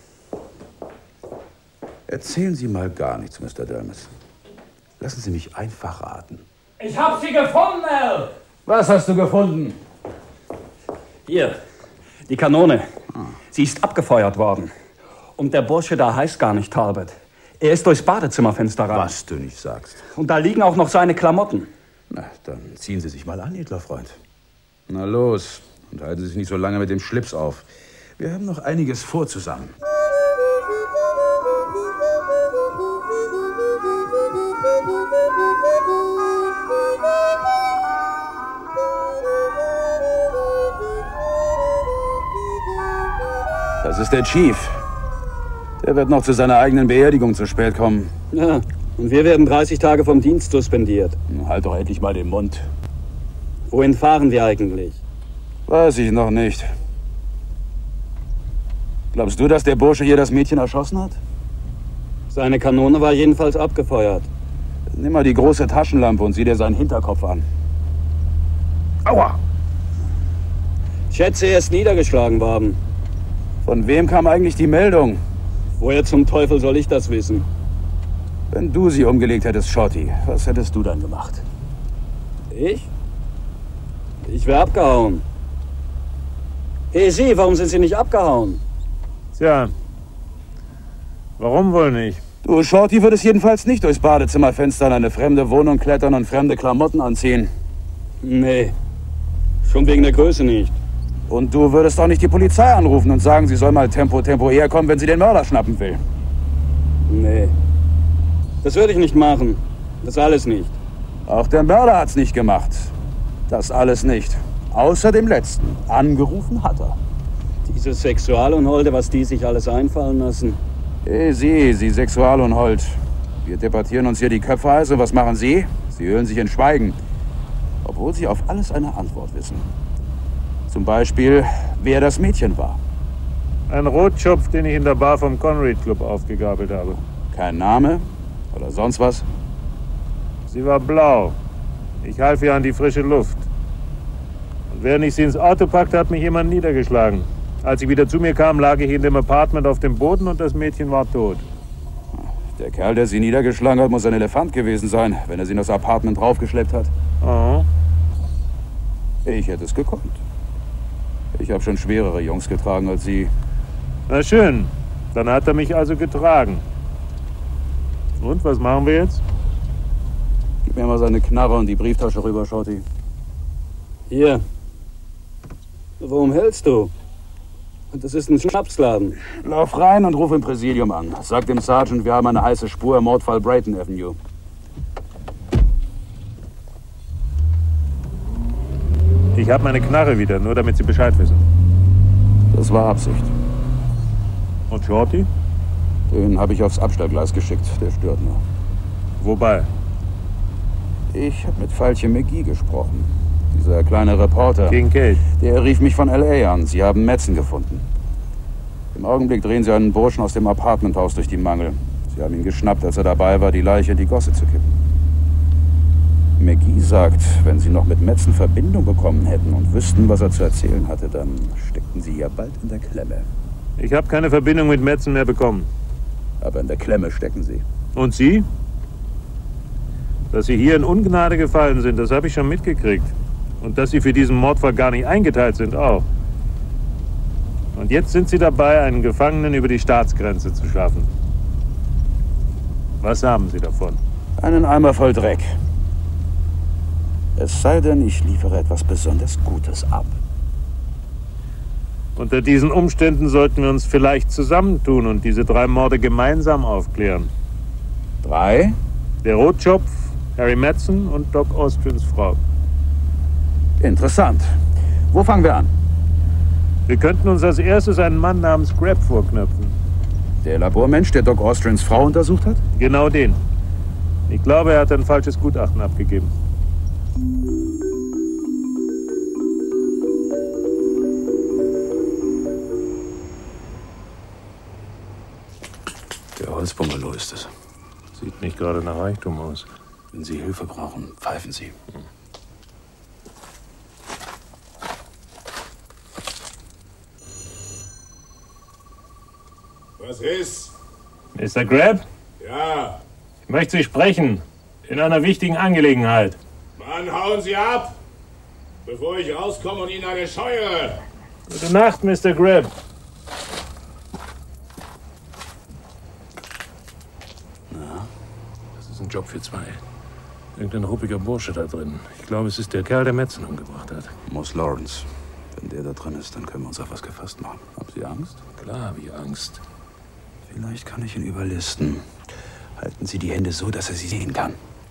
Erzählen Sie mal gar nichts, Mister Delmas. Lassen Sie mich einfach raten. Ich hab sie gefunden, Al! Was hast du gefunden? Hier, die Kanone. Ah. Sie ist abgefeuert worden. Und der Bursche da heißt gar nicht Talbot. Er ist durchs Badezimmerfenster rein. Was du nicht sagst. Und da liegen auch noch seine Klamotten. Na, dann ziehen Sie sich mal an, edler Freund. Na los, und halten Sie sich nicht so lange mit dem Schlips auf. Wir haben noch einiges vor zusammen. Das ist der Chief. Der wird noch zu seiner eigenen Beerdigung zu spät kommen. Ja, und wir werden dreißig Tage vom Dienst suspendiert. Halt doch endlich mal den Mund. Wohin fahren wir eigentlich? Weiß ich noch nicht. Glaubst du, dass der Bursche hier das Mädchen erschossen hat? Seine Kanone war jedenfalls abgefeuert. Nimm mal die große Taschenlampe und sieh dir seinen Hinterkopf an. Aua! Ich schätze, er ist niedergeschlagen worden. Von wem kam eigentlich die Meldung? Woher zum Teufel soll ich das wissen? Wenn du sie umgelegt hättest, Shorty, was hättest du dann gemacht? Ich? Ich wäre abgehauen. Hey, Sie, warum sind Sie nicht abgehauen? Tja, warum wohl nicht? Du, Shorty würdest jedenfalls nicht durchs Badezimmerfenster in eine fremde Wohnung klettern und fremde Klamotten anziehen. Nee, schon wegen der Größe nicht. Und du würdest auch nicht die Polizei anrufen und sagen, sie soll mal Tempo, Tempo herkommen, wenn sie den Mörder schnappen will. Nee, das würde ich nicht machen. Das alles nicht. Auch der Mörder hat's nicht gemacht. Das alles nicht. Außer dem letzten. Angerufen hat er. Diese Sexualunholde, was die sich alles einfallen lassen. Hey, Sie, Sie Sexualunhold. Wir debattieren uns hier die Köpfe heiß und was machen Sie? Sie hüllen sich in Schweigen. Obwohl Sie auf alles eine Antwort wissen. Zum Beispiel, wer das Mädchen war. Ein Rotschopf, den ich in der Bar vom Conrad Club aufgegabelt habe. Kein Name? Oder sonst was? Sie war blau. Ich half ihr an die frische Luft. Und während ich sie ins Auto packte, hat mich jemand niedergeschlagen. Als ich wieder zu mir kam, lag ich in dem Apartment auf dem Boden und das Mädchen war tot. Der Kerl, der sie niedergeschlagen hat, muss ein Elefant gewesen sein, wenn er sie in das Apartment draufgeschleppt hat. Oh. Ich hätte es gekonnt. Ich habe schon schwerere Jungs getragen als Sie. Na schön. Dann hat er mich also getragen. Und, was machen wir jetzt? Gib mir mal seine Knarre und die Brieftasche rüber, Shorty. Hier. Warum hältst du? Das ist ein Schnapsladen. Lauf rein und ruf im Präsidium an. Sag dem Sergeant, wir haben eine heiße Spur im Mordfall Brayton Avenue. Ich habe meine Knarre wieder, nur damit Sie Bescheid wissen. Das war Absicht. Und Shorty? Den habe ich aufs Abstellgleis geschickt. Der stört nur. Wobei? Ich habe mit Feilchen McGee gesprochen. Dieser kleine Reporter. Kincaid. Der rief mich von L A an. Sie haben Metzen gefunden. Im Augenblick drehen sie einen Burschen aus dem Apartmenthaus durch die Mangel. Sie haben ihn geschnappt, als er dabei war, die Leiche in die Gosse zu kippen. McGee sagt, wenn sie noch mit Metzen Verbindung bekommen hätten und wüssten, was er zu erzählen hatte, dann steckten sie ja bald in der Klemme. Ich habe keine Verbindung mit Metzen mehr bekommen. Aber in der Klemme stecken sie. Und Sie? Dass Sie hier in Ungnade gefallen sind, das habe ich schon mitgekriegt. Und dass Sie für diesen Mordfall gar nicht eingeteilt sind, auch. Und jetzt sind Sie dabei, einen Gefangenen über die Staatsgrenze zu schaffen. Was haben Sie davon? Einen Eimer voll Dreck. Es sei denn, ich liefere etwas besonders Gutes ab. Unter diesen Umständen sollten wir uns vielleicht zusammentun und diese drei Morde gemeinsam aufklären. Drei? Der Rotschopf, Harry Metzen und Doc Austrians Frau. Interessant. Wo fangen wir an? Wir könnten uns als erstes einen Mann namens Grab vorknöpfen. Der Labormensch, der Doc Austrians Frau untersucht hat? Genau den. Ich glaube, er hat ein falsches Gutachten abgegeben. Der Holzbungalow ist es. Sieht nicht gerade nach Reichtum aus. Wenn Sie Hilfe brauchen, pfeifen Sie. Was ist? Mister Grab? Ja. Ich möchte Sie sprechen. In einer wichtigen Angelegenheit. Mann, hauen Sie ab, bevor ich rauskomme und Ihnen eine scheuere. Gute Nacht, Mister Grab. Na, das ist ein Job für zwei. Irgendein ruppiger Bursche da drin. Ich glaube, es ist der Kerl, der Metzen umgebracht hat. Moss Lawrence. Wenn der da drin ist, dann können wir uns auf was gefasst machen. Haben Sie Angst? Klar, wie Angst. Vielleicht kann ich ihn überlisten. Halten Sie die Hände so, dass er sie sehen kann.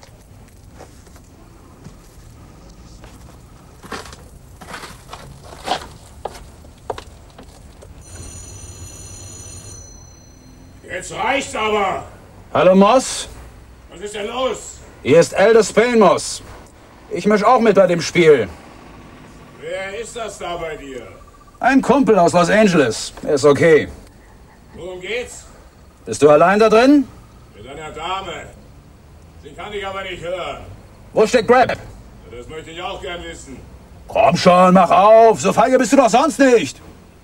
Jetzt reicht's aber! Hallo, Moss? Was ist denn los? Hier ist Aldous Payne, Moss. Ich misch auch mit bei dem Spiel. Wer ist das da bei dir? Ein Kumpel aus Los Angeles. Er ist okay. Worum geht's? Bist du allein da drin? Mit einer Dame. Sie kann dich aber nicht hören. Wo steckt Grab? Das möchte ich auch gern wissen. Komm schon, mach auf. So feige bist du doch sonst nicht.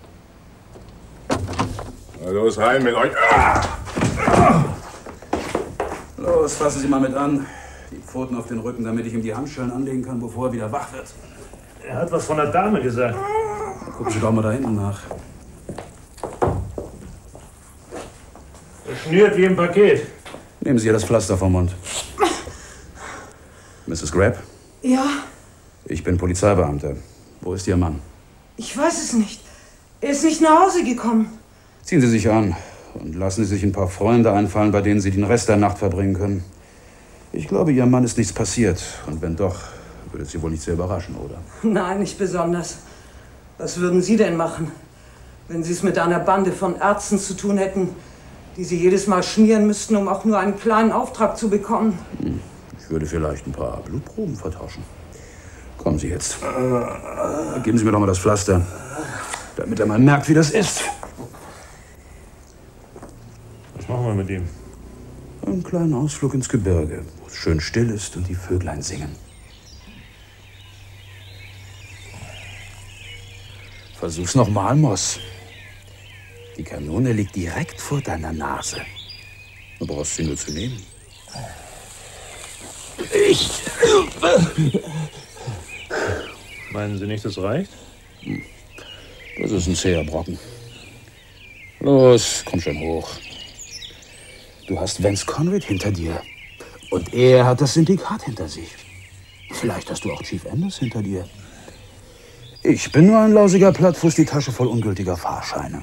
Na los, rein mit euch. Los, fassen Sie mal mit an. Die Pfoten auf den Rücken, damit ich ihm die Handschellen anlegen kann, bevor er wieder wach wird. Er hat was von der Dame gesagt. Dann gucken Sie doch mal da hinten nach. Er schnürt wie im Paket. Nehmen Sie ihr das Pflaster vom Mund. Misses Grab? Ja, Ich bin Polizeibeamter. Wo ist Ihr Mann? ich weiß es nicht. Er ist nicht nach Hause gekommen. Ziehen Sie sich an und lassen Sie sich ein paar Freunde einfallen, bei denen Sie den Rest der Nacht verbringen können. Ich glaube, Ihrem Mann ist nichts passiert. Und wenn doch, würde es Sie wohl nicht sehr überraschen, oder? Nein, nicht besonders. Was würden Sie denn machen, wenn Sie es mit einer Bande von Ärzten zu tun hätten, die Sie jedes Mal schmieren müssten, um auch nur einen kleinen Auftrag zu bekommen? Hm. Ich würde vielleicht ein paar Blutproben vertauschen. Kommen Sie jetzt. Geben Sie mir doch mal das Pflaster, damit er mal merkt, wie das ist. Was machen wir mit ihm? Einen kleinen Ausflug ins Gebirge, wo es schön still ist und die Vöglein singen. Versuch's noch mal, Moss. Die Kanone liegt direkt vor deiner Nase. Du brauchst sie nur zu nehmen. Ich. Meinen Sie nicht, das reicht? Das ist ein zäher Brocken. Los, komm schon hoch. Du hast Vance Conrad hinter dir. Und er hat das Syndikat hinter sich. Vielleicht hast du auch Chief Anders hinter dir. Ich bin nur ein lausiger Plattfuß, die Tasche voll ungültiger Fahrscheine.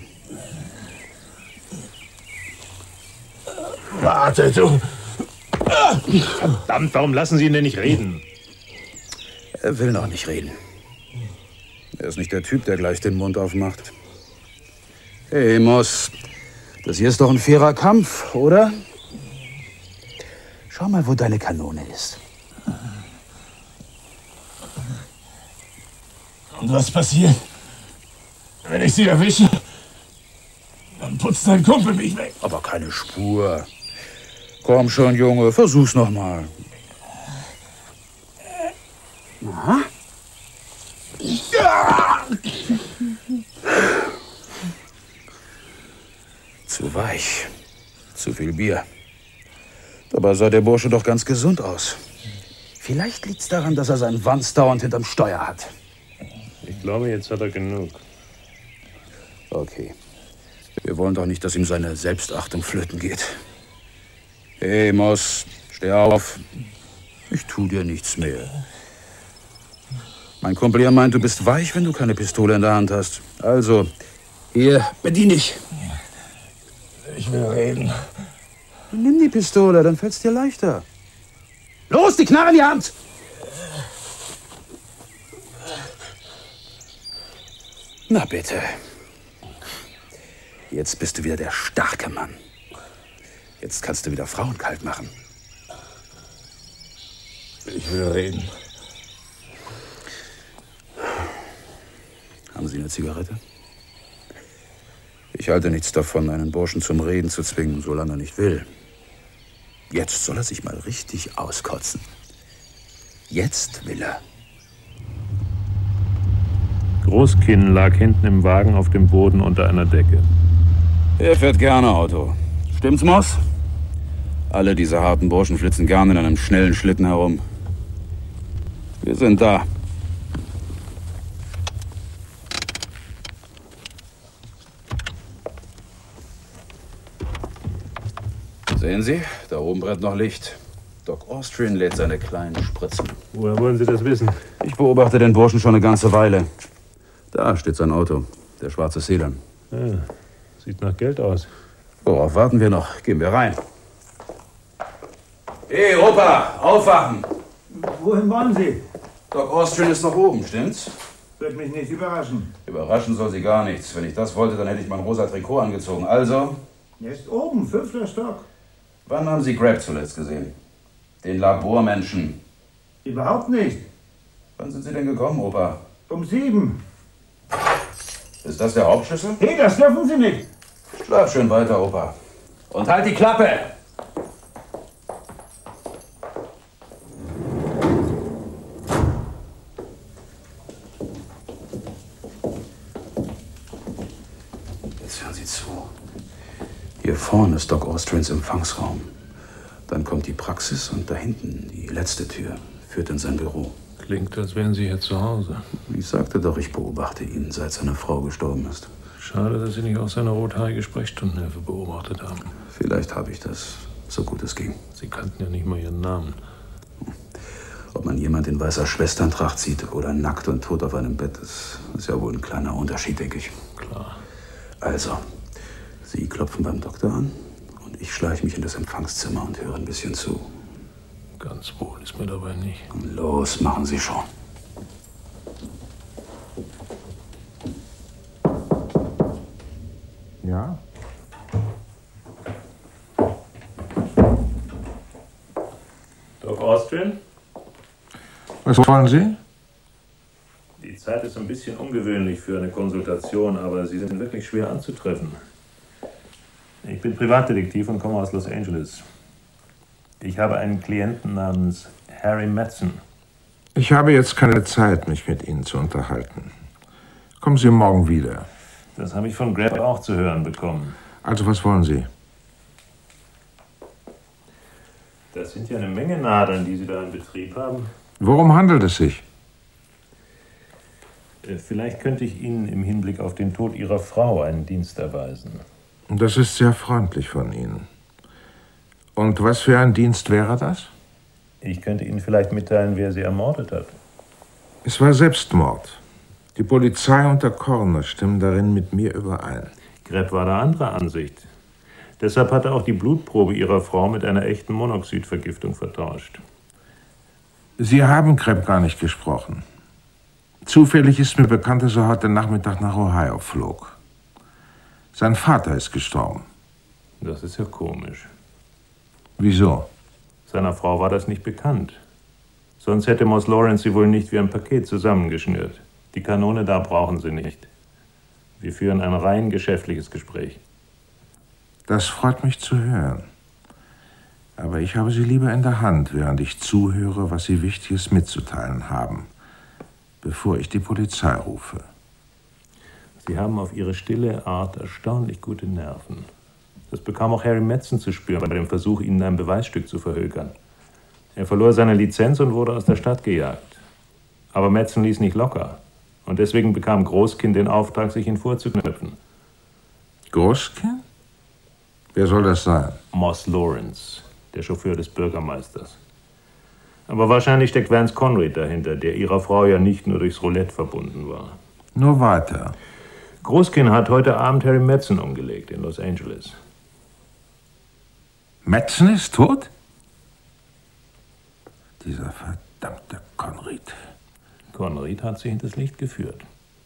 Warte, du! Verdammt, warum lassen Sie ihn denn nicht reden? Er will noch nicht reden. Er ist nicht der Typ, der gleich den Mund aufmacht. Hey, Moss, das hier ist doch ein fairer Kampf, oder? Schau mal, wo deine Kanone ist. Und was passiert, wenn ich sie erwische? Dann putzt dein Kumpel mich weg. Aber keine Spur. Komm schon, Junge, versuch's noch mal. Aha. Zu weich. Zu viel Bier. Dabei sah der Bursche doch ganz gesund aus. Vielleicht liegt's daran, dass er seinen Wanz dauernd hinterm Steuer hat. Ich glaube, jetzt hat er genug. Okay. Wir wollen doch nicht, dass ihm seine Selbstachtung flöten geht. Hey, Moss, steh auf. Ich tu dir nichts mehr. Mein Kumpel hier meint, du bist weich, wenn du keine Pistole in der Hand hast. Also, hier, bedien dich. Ich will reden. Nimm die Pistole, dann fällt's dir leichter. Los, die Knarre in die Hand! Na bitte. Jetzt bist du wieder der starke Mann. Jetzt kannst du wieder Frauen kalt machen. Ich will reden. Haben Sie eine Zigarette? Ich halte nichts davon, einen Burschen zum Reden zu zwingen, solange er nicht will. Jetzt soll er sich mal richtig auskotzen. Jetzt will er. Großkinn lag hinten im Wagen auf dem Boden unter einer Decke. Er fährt gerne Auto. Stimmt's, Moss? Alle diese harten Burschen flitzen gerne in einem schnellen Schlitten herum. Wir sind da. Sehen Sie, da oben brennt noch Licht. Doc Austrian lädt seine kleinen Spritzen. Woher wollen Sie das wissen? Ich beobachte den Burschen schon eine ganze Weile. Da steht sein Auto, der schwarze Sedan. Ja, sieht nach Geld aus. Worauf warten wir noch? Gehen wir rein. Hey, Opa, aufwachen! Wohin wollen Sie? Doc Austrian ist noch oben, stimmt's? Wird mich nicht überraschen. Überraschen soll Sie gar nichts. Wenn ich das wollte, dann hätte ich mein rosa Trikot angezogen. Also? Er ist oben, fünfter Stock. Wann haben Sie Grab zuletzt gesehen? Den Labormenschen. Überhaupt nicht. Wann sind Sie denn gekommen, Opa? Um sieben. Ist das der Hauptschlüssel? Hey, das dürfen Sie nicht. Schlaf schön weiter, Opa. Und halt die Klappe! Jetzt hören Sie zu. Hier vorne ist Doc Austrians Empfangsraum. Dann kommt die Praxis und da hinten die letzte Tür führt in sein Büro. Klingt, als wären Sie hier zu Hause. Ich sagte doch, ich beobachte ihn, seit seine Frau gestorben ist. Schade, dass Sie nicht auch seine rothaarige Sprechstundenhilfe beobachtet haben. Vielleicht habe ich das, so gut es ging. Sie kannten ja nicht mal Ihren Namen. Ob man jemand in weißer Schwesterntracht sieht oder nackt und tot auf einem Bett, das ist ja wohl ein kleiner Unterschied, denke ich. Klar. Also, Sie klopfen beim Doktor an und ich schleiche mich in das Empfangszimmer und höre ein bisschen zu. Ganz wohl ist mir dabei nicht. Los, machen Sie schon. Ja? Doc Austrian? Was wollen Sie? Die Zeit ist ein bisschen ungewöhnlich für eine Konsultation, aber Sie sind wirklich schwer anzutreffen. Ich bin Privatdetektiv und komme aus Los Angeles. Ich habe einen Klienten namens Harry Madsen. Ich habe jetzt keine Zeit, mich mit Ihnen zu unterhalten. Kommen Sie morgen wieder. Das habe ich von Grab auch zu hören bekommen. Also, was wollen Sie? Das sind ja eine Menge Nadeln, die Sie da in Betrieb haben. Worum handelt es sich? Vielleicht könnte ich Ihnen im Hinblick auf den Tod Ihrer Frau einen Dienst erweisen. Das ist sehr freundlich von Ihnen. Und was für ein Dienst wäre das? Ich könnte Ihnen vielleicht mitteilen, wer Sie ermordet hat. Es war Selbstmord. Die Polizei und der Coroner stimmen darin mit mir überein. Greb war da anderer Ansicht. Deshalb hat er auch die Blutprobe Ihrer Frau mit einer echten Monoxidvergiftung vertauscht. Sie haben Greb gar nicht gesprochen. Zufällig ist mir bekannt, dass er heute Nachmittag nach Ohio flog. Sein Vater ist gestorben. Das ist ja komisch. Wieso? Seiner Frau war das nicht bekannt. Sonst hätte Moss Lawrence sie wohl nicht wie ein Paket zusammengeschnürt. Die Kanone da brauchen Sie nicht. Wir führen ein rein geschäftliches Gespräch. Das freut mich zu hören. Aber ich habe Sie lieber in der Hand, während ich zuhöre, was Sie Wichtiges mitzuteilen haben, bevor ich die Polizei rufe. Sie haben auf Ihre stille Art erstaunlich gute Nerven. Das bekam auch Harry Metzen zu spüren bei dem Versuch, Ihnen ein Beweisstück zu verhökern. Er verlor seine Lizenz und wurde aus der Stadt gejagt. Aber Metzen ließ nicht locker. Und deswegen bekam Großkind den Auftrag, sich ihn vorzuknüpfen. Großkind? Wer soll das sein? Moss Lawrence, der Chauffeur des Bürgermeisters. Aber wahrscheinlich steckt Vance Conrad dahinter, der Ihrer Frau ja nicht nur durchs Roulette verbunden war. Nur weiter. Großkind hat heute Abend Harry Metzen umgelegt in Los Angeles. Metzen ist tot? Dieser verdammte Conrad. Conrad hat sie hinters Licht geführt.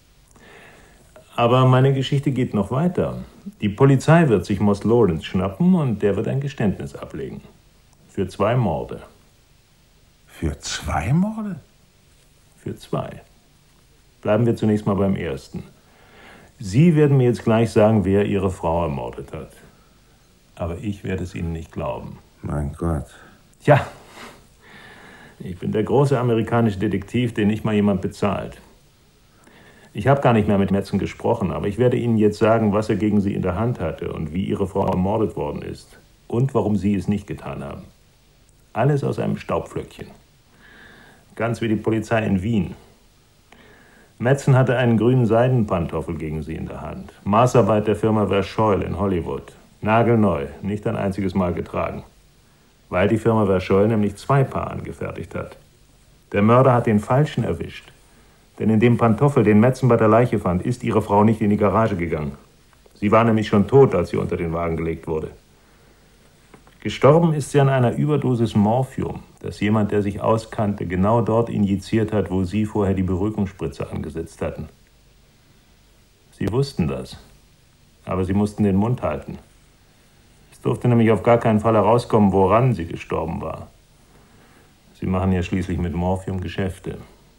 Aber meine Geschichte geht noch weiter. Die Polizei wird sich Moss Lawrence schnappen und der wird ein Geständnis ablegen. Für zwei Morde. Für zwei Morde? Für zwei. Bleiben wir zunächst mal beim ersten. Sie werden mir jetzt gleich sagen, wer Ihre Frau ermordet hat. Aber ich werde es Ihnen nicht glauben. Mein Gott. Ja, ich bin der große amerikanische Detektiv, den nicht mal jemand bezahlt. Ich habe gar nicht mehr mit Metzen gesprochen, aber ich werde Ihnen jetzt sagen, was er gegen Sie in der Hand hatte und wie Ihre Frau ermordet worden ist und warum Sie es nicht getan haben. Alles aus einem Staubflöckchen. Ganz wie die Polizei in Wien. Metzen hatte einen grünen Seidenpantoffel gegen Sie in der Hand. Maßarbeit der Firma Verscheuel in Hollywood. Nagelneu, nicht ein einziges Mal getragen. Weil die Firma Verscheuel nämlich zwei Paar angefertigt hat. Der Mörder hat den Falschen erwischt. Denn in dem Pantoffel, den Metzen bei der Leiche fand, ist Ihre Frau nicht in die Garage gegangen. Sie war nämlich schon tot, als sie unter den Wagen gelegt wurde. Gestorben ist sie an einer Überdosis Morphium, das jemand, der sich auskannte, genau dort injiziert hat, wo Sie vorher die Beruhigungsspritze angesetzt hatten. Sie wussten das, aber Sie mussten den Mund halten. Es durfte nämlich auf gar keinen Fall herauskommen, woran sie gestorben war. Sie machen ja schließlich mit Morphium Geschäfte.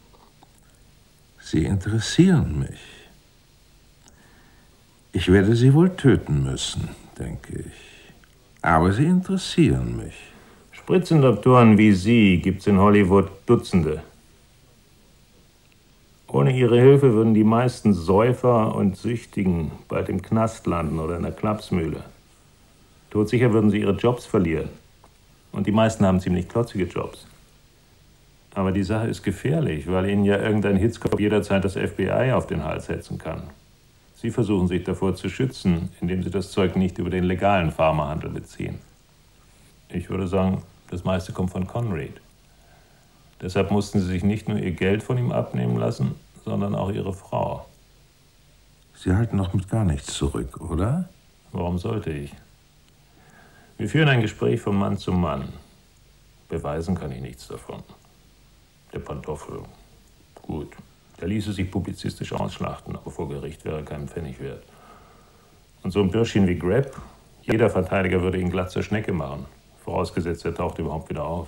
Sie interessieren mich. Ich werde Sie wohl töten müssen, denke ich. Aber Sie interessieren mich. Spritzendoktoren wie Sie gibt's in Hollywood Dutzende. Ohne Ihre Hilfe würden die meisten Säufer und Süchtigen bald im Knast landen oder in der Klapsmühle. Todsicher würden sie ihre Jobs verlieren. Und die meisten haben ziemlich klotzige Jobs. Aber die Sache ist gefährlich, weil Ihnen ja irgendein Hitzkopf jederzeit das F B I auf den Hals setzen kann. Sie versuchen sich davor zu schützen, indem Sie das Zeug nicht über den legalen Pharmahandel beziehen. Ich würde sagen, das meiste kommt von Conrad. Deshalb mussten Sie sich nicht nur Ihr Geld von ihm abnehmen lassen, sondern auch Ihre Frau. Sie halten noch mit gar nichts zurück, oder? Warum sollte ich? Wir führen ein Gespräch von Mann zu Mann. Beweisen kann ich nichts davon. Der Pantoffel, gut, der ließe sich publizistisch ausschlachten, aber vor Gericht wäre kein Pfennig wert. Und so ein Bürschchen wie Greb, jeder Verteidiger würde ihn glatt zur Schnecke machen, vorausgesetzt er taucht überhaupt wieder auf.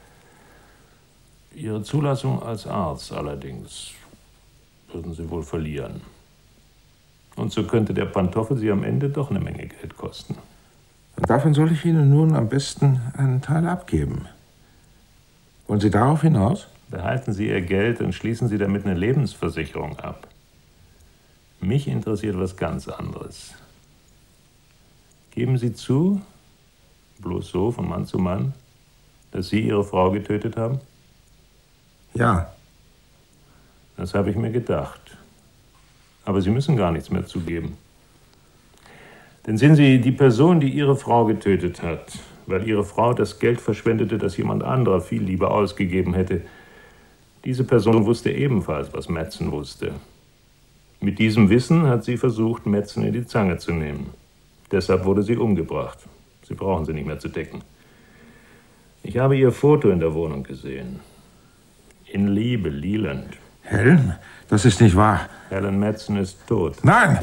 Ihre Zulassung als Arzt allerdings würden Sie wohl verlieren. Und so könnte der Pantoffel Sie am Ende doch eine Menge Geld kosten. Und davon soll ich Ihnen nun am besten einen Teil abgeben. Wollen Sie darauf hinaus? Behalten Sie Ihr Geld und schließen Sie damit eine Lebensversicherung ab. Mich interessiert was ganz anderes. Geben Sie zu, bloß so von Mann zu Mann, dass Sie Ihre Frau getötet haben? Ja. Das habe ich mir gedacht. Aber Sie müssen gar nichts mehr zugeben. Denn sehen Sie, die Person, die Ihre Frau getötet hat, weil Ihre Frau das Geld verschwendete, das jemand anderer viel lieber ausgegeben hätte, diese Person wusste ebenfalls, was Madsen wusste. Mit diesem Wissen hat sie versucht, Madsen in die Zange zu nehmen. Deshalb wurde sie umgebracht. Sie brauchen sie nicht mehr zu decken. Ich habe ihr Foto in der Wohnung gesehen. In Liebe, Leland. Helen? Das ist nicht wahr. Helen Madsen ist tot. Nein!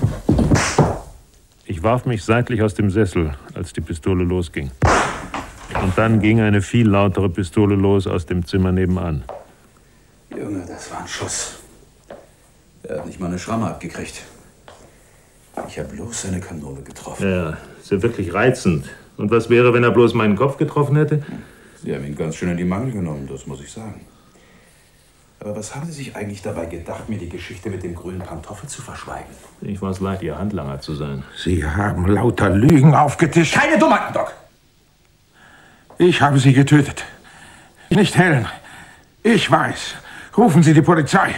Ich warf mich seitlich aus dem Sessel, als die Pistole losging. Und dann ging eine viel lautere Pistole los aus dem Zimmer nebenan. Junge, das war ein Schuss. Er hat nicht mal eine Schramme abgekriegt. Ich habe bloß seine Kanone getroffen. Ja, ist ja wirklich reizend. Und was wäre, wenn er bloß meinen Kopf getroffen hätte? Sie haben ihn ganz schön in die Mangel genommen, das muss ich sagen. Aber was haben Sie sich eigentlich dabei gedacht, mir die Geschichte mit dem grünen Pantoffel zu verschweigen? Ich war es leid, Ihr Handlanger zu sein. Sie haben lauter Lügen aufgetischt. Keine Dummheiten, Doc! Ich habe sie getötet. Nicht Helen. Ich weiß. Rufen Sie die Polizei.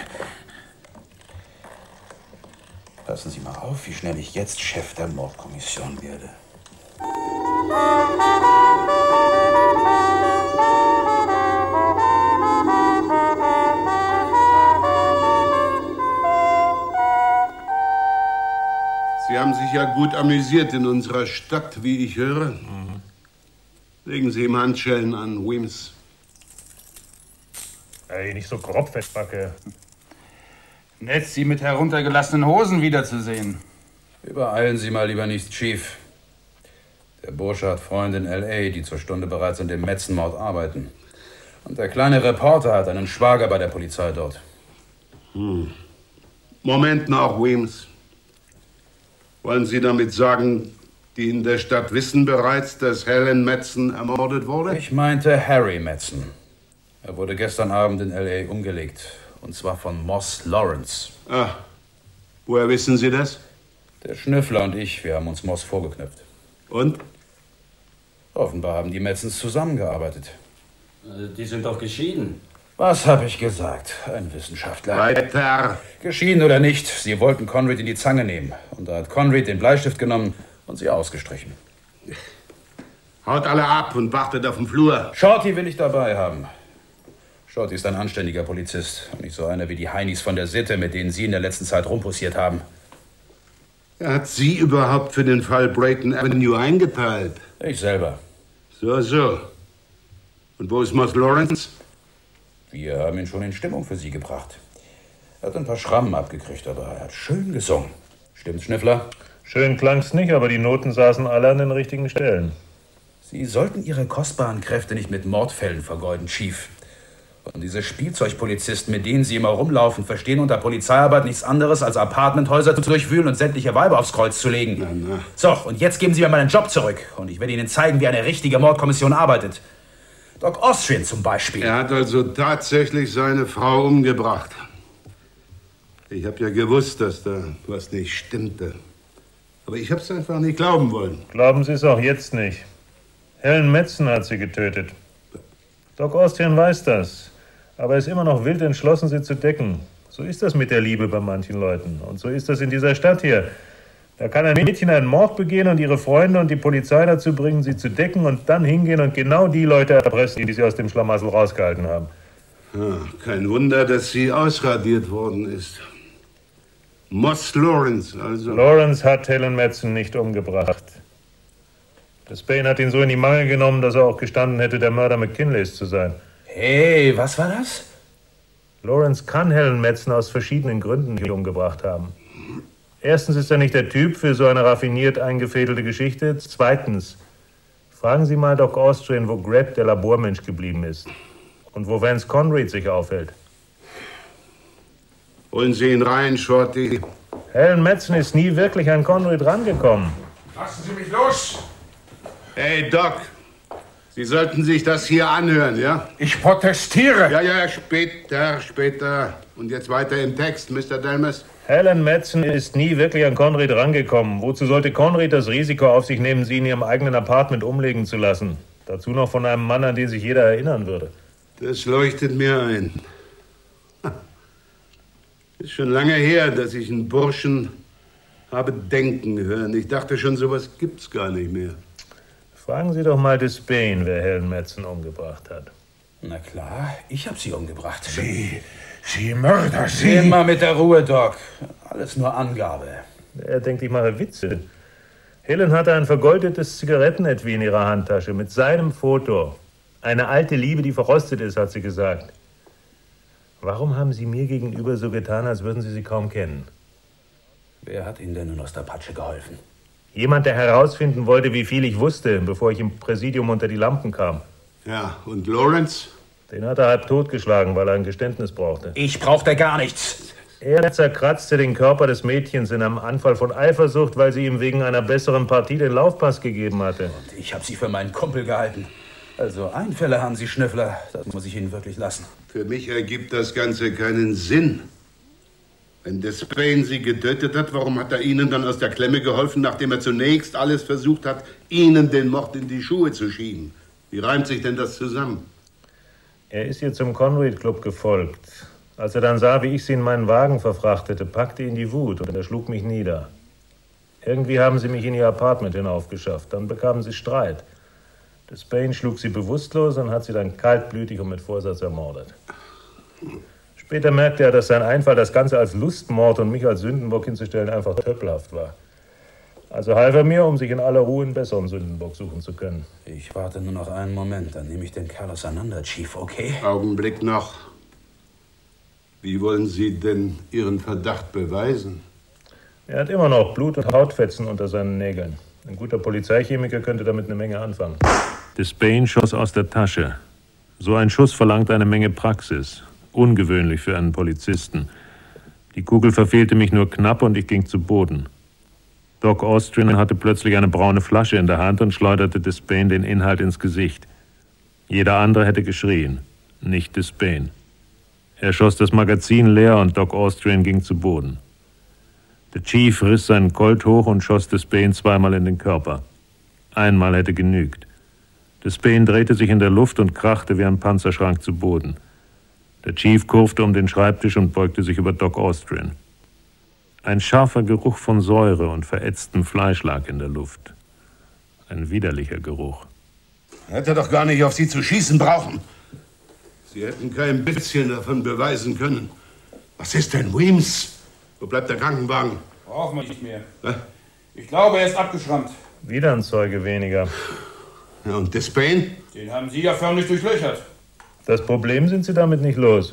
Passen Sie mal auf, wie schnell ich jetzt Chef der Mordkommission werde. Sie haben sich ja gut amüsiert in unserer Stadt, wie ich höre. Mhm. Legen Sie ihm Handschellen an, Wims. Ey, nicht so grob, Fettbacke. Nett, Sie mit heruntergelassenen Hosen wiederzusehen. Übereilen Sie mal lieber nicht, Chief. Der Bursche hat Freunde in L A, die zur Stunde bereits an dem Madsen-Mord arbeiten. Und der kleine Reporter hat einen Schwager bei der Polizei dort. Hm. Moment noch, Wims. Wollen Sie damit sagen, die in der Stadt wissen bereits, dass Helen Madsen ermordet wurde? Ich meinte Harry Madsen. Er wurde gestern Abend in L A umgelegt. Und zwar von Moss Lawrence. Ah, woher wissen Sie das? Der Schnüffler und ich, wir haben uns Moss vorgeknüpft. Und? Offenbar haben die Madsens zusammengearbeitet. Die sind doch geschieden. Was habe ich gesagt? Ein Wissenschaftler. Weiter. Geschieden oder nicht, sie wollten Conrad in die Zange nehmen. Und da hat Conrad den Bleistift genommen und sie ausgestrichen. Haut alle ab und wartet auf dem Flur. Shorty will ich dabei haben. Shorty ist ein anständiger Polizist und nicht so einer wie die Heinis von der Sitte, mit denen Sie in der letzten Zeit rumpussiert haben. Er hat Sie überhaupt für den Fall Brayton Avenue eingeteilt? Ich selber. So, so. Und wo ist Moss Lawrence? Wir haben ihn schon in Stimmung für Sie gebracht. Er hat ein paar Schrammen abgekriegt, aber er hat schön gesungen. Stimmt's, Schnüffler? Schön klang's nicht, aber die Noten saßen alle an den richtigen Stellen. Sie sollten Ihre kostbaren Kräfte nicht mit Mordfällen vergeuden, Chief. Und diese Spielzeugpolizisten, mit denen Sie immer rumlaufen, verstehen unter Polizeiarbeit nichts anderes, als Apartmenthäuser zu durchwühlen und sämtliche Weiber aufs Kreuz zu legen. Na, na. So, und jetzt geben Sie mir meinen Job zurück. Und ich werde Ihnen zeigen, wie eine richtige Mordkommission arbeitet. Doc Austrian zum Beispiel. Er hat also tatsächlich seine Frau umgebracht. Ich habe ja gewusst, dass da was nicht stimmte. Aber ich habe es einfach nicht glauben wollen. Glauben Sie es auch jetzt nicht. Helen Madsen hat sie getötet. Doc Austrian weiß das. Aber er ist immer noch wild entschlossen, sie zu decken. So ist das mit der Liebe bei manchen Leuten. Und so ist das in dieser Stadt hier. Da kann ein Mädchen einen Mord begehen und ihre Freunde und die Polizei dazu bringen, sie zu decken und dann hingehen und genau die Leute erpressen, die sie aus dem Schlamassel rausgehalten haben. Ja, kein Wunder, dass sie ausradiert worden ist. Moss Lawrence, also. Lawrence hat Helen Madsen nicht umgebracht. Spain hat ihn so in die Mangel genommen, dass er auch gestanden hätte, der Mörder McKinleys zu sein. Hey, was war das? Lawrence kann Helen Madsen aus verschiedenen Gründen nicht umgebracht haben. Erstens ist er nicht der Typ für so eine raffiniert eingefädelte Geschichte. Zweitens, fragen Sie mal Doc Austrian, wo Greb, der Labormensch, geblieben ist. Und wo Vance Conrad sich aufhält. Holen Sie ihn rein, Shorty. Helen Madsen ist nie wirklich an Conrad rangekommen. Lassen Sie mich los! Hey, Doc. Sie sollten sich das hier anhören, ja? Ich protestiere! Ja, ja, später, später. Und jetzt weiter im Text, Mister Delmas. Helen Madsen ist nie wirklich an Conrad rangekommen. Wozu sollte Conrad das Risiko auf sich nehmen, sie in ihrem eigenen Apartment umlegen zu lassen? Dazu noch von einem Mann, an den sich jeder erinnern würde. Das leuchtet mir ein. Ist schon lange her, dass ich einen Burschen Habe denken hören. Ich dachte schon, sowas gibt's gar nicht mehr. Fragen Sie doch mal Despain, wer Helen Metzen umgebracht hat. Na klar, ich habe sie umgebracht. Sie, Sie Mörder, Sie... Gehen mal mit der Ruhe, Doc. Alles nur Angabe. Er denkt, ich mache Witze. Helen hatte ein vergoldetes Zigarettenetui in ihrer Handtasche mit seinem Foto. Eine alte Liebe, die verrostet ist, hat sie gesagt. Warum haben Sie mir gegenüber so getan, als würden Sie sie kaum kennen? Wer hat Ihnen denn nun aus der Patsche geholfen? Jemand, der herausfinden wollte, wie viel ich wusste, bevor ich im Präsidium unter die Lampen kam. Ja, und Lawrence? Den hat er halb totgeschlagen, weil er ein Geständnis brauchte. Ich brauchte gar nichts. Er zerkratzte den Körper des Mädchens in einem Anfall von Eifersucht, weil sie ihm wegen einer besseren Partie den Laufpass gegeben hatte. Und ich habe sie für meinen Kumpel gehalten. Also Einfälle haben Sie, Schnüffler. Das muss ich Ihnen wirklich lassen. Für mich ergibt das Ganze keinen Sinn. Wenn Despain Sie getötet hat, warum hat er Ihnen dann aus der Klemme geholfen, nachdem er zunächst alles versucht hat, Ihnen den Mord in die Schuhe zu schieben? Wie reimt sich denn das zusammen? Er ist ihr zum Conrad Club gefolgt. Als er dann sah, wie ich sie in meinen Wagen verfrachtete, packte ihn die Wut und er schlug mich nieder. Irgendwie haben sie mich in ihr Apartment hinaufgeschafft. Dann bekamen sie Streit. Despain schlug sie bewusstlos und hat sie dann kaltblütig und mit Vorsatz ermordet. Später merkte er, dass sein Einfall, das Ganze als Lustmord und mich als Sündenbock hinzustellen, einfach töppelhaft war. Also half er mir, um sich in aller Ruhe einen besseren Sündenbock suchen zu können. Ich warte nur noch einen Moment, dann nehme ich den Kerl auseinander, Chief, okay? Augenblick noch. Wie wollen Sie denn Ihren Verdacht beweisen? Er hat immer noch Blut- und Hautfetzen unter seinen Nägeln. Ein guter Polizeichemiker könnte damit eine Menge anfangen. Despain schoss aus der Tasche. So ein Schuss verlangt eine Menge Praxis. Ungewöhnlich für einen Polizisten. Die Kugel verfehlte mich nur knapp und ich ging zu Boden. Doc Austrian hatte plötzlich eine braune Flasche in der Hand und schleuderte Despain den Inhalt ins Gesicht. Jeder andere hätte geschrien, nicht Despain. Er schoss das Magazin leer und Doc Austrian ging zu Boden. Der Chief riss seinen Colt hoch und schoss Despain zweimal in den Körper. Einmal hätte genügt. Despain drehte sich in der Luft und krachte wie ein Panzerschrank zu Boden. Der Chief kurfte um den Schreibtisch und beugte sich über Doc Austrian. Ein scharfer Geruch von Säure und verätztem Fleisch lag in der Luft. Ein widerlicher Geruch. Hätte doch gar nicht auf Sie zu schießen brauchen. Sie hätten kein bisschen davon beweisen können. Was ist denn, Weems? Wo bleibt der Krankenwagen? Brauchen wir nicht mehr. Äh? Ich glaube, er ist abgeschrammt. Wieder ein Zeuge weniger. Ja, und Despain? Den haben Sie ja förmlich durchlöchert. Das Problem sind Sie damit nicht los.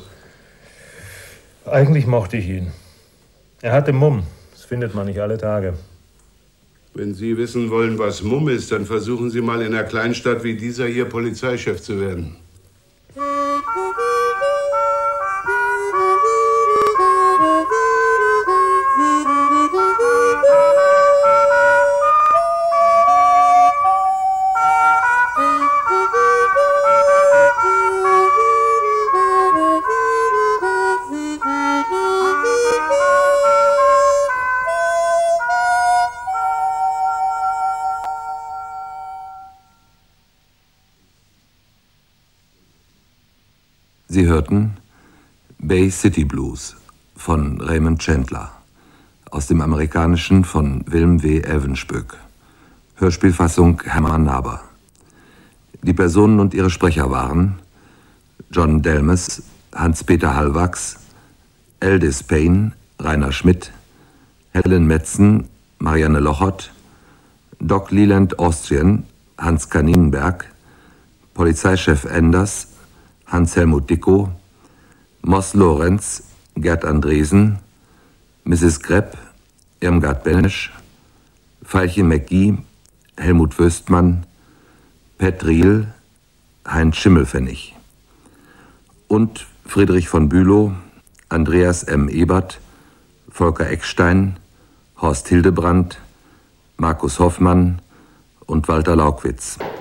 Eigentlich mochte ich ihn. Er hatte Mumm. Das findet man nicht alle Tage. Wenn Sie wissen wollen, was Mumm ist, dann versuchen Sie mal in einer Kleinstadt wie dieser hier Polizeichef zu werden. Sie hörten Bay City Blues von Raymond Chandler, aus dem Amerikanischen von Willem W. Evenspöck, Hörspielfassung Hermann Naber. Die Personen und ihre Sprecher waren John Delmes, Hans-Peter Hallwachs, L. Despain, Rainer Schmidt, Helen Metzen, Marianne Lochert, Doc Leland Austrian, Hans Kaninenberg, Polizeichef Enders, Hans-Helmut Dickow, Moss Lorenz, Gerd Andresen, Misses Grepp, Irmgard Benesch, Veilchen McGee, Helmut Wöstmann, Pat Riel, Heinz Schimmelpfennig und Friedrich von Bülow, Andreas M. Ebert, Volker Eckstein, Horst Hildebrand, Markus Hoffmann und Walter Laugwitz.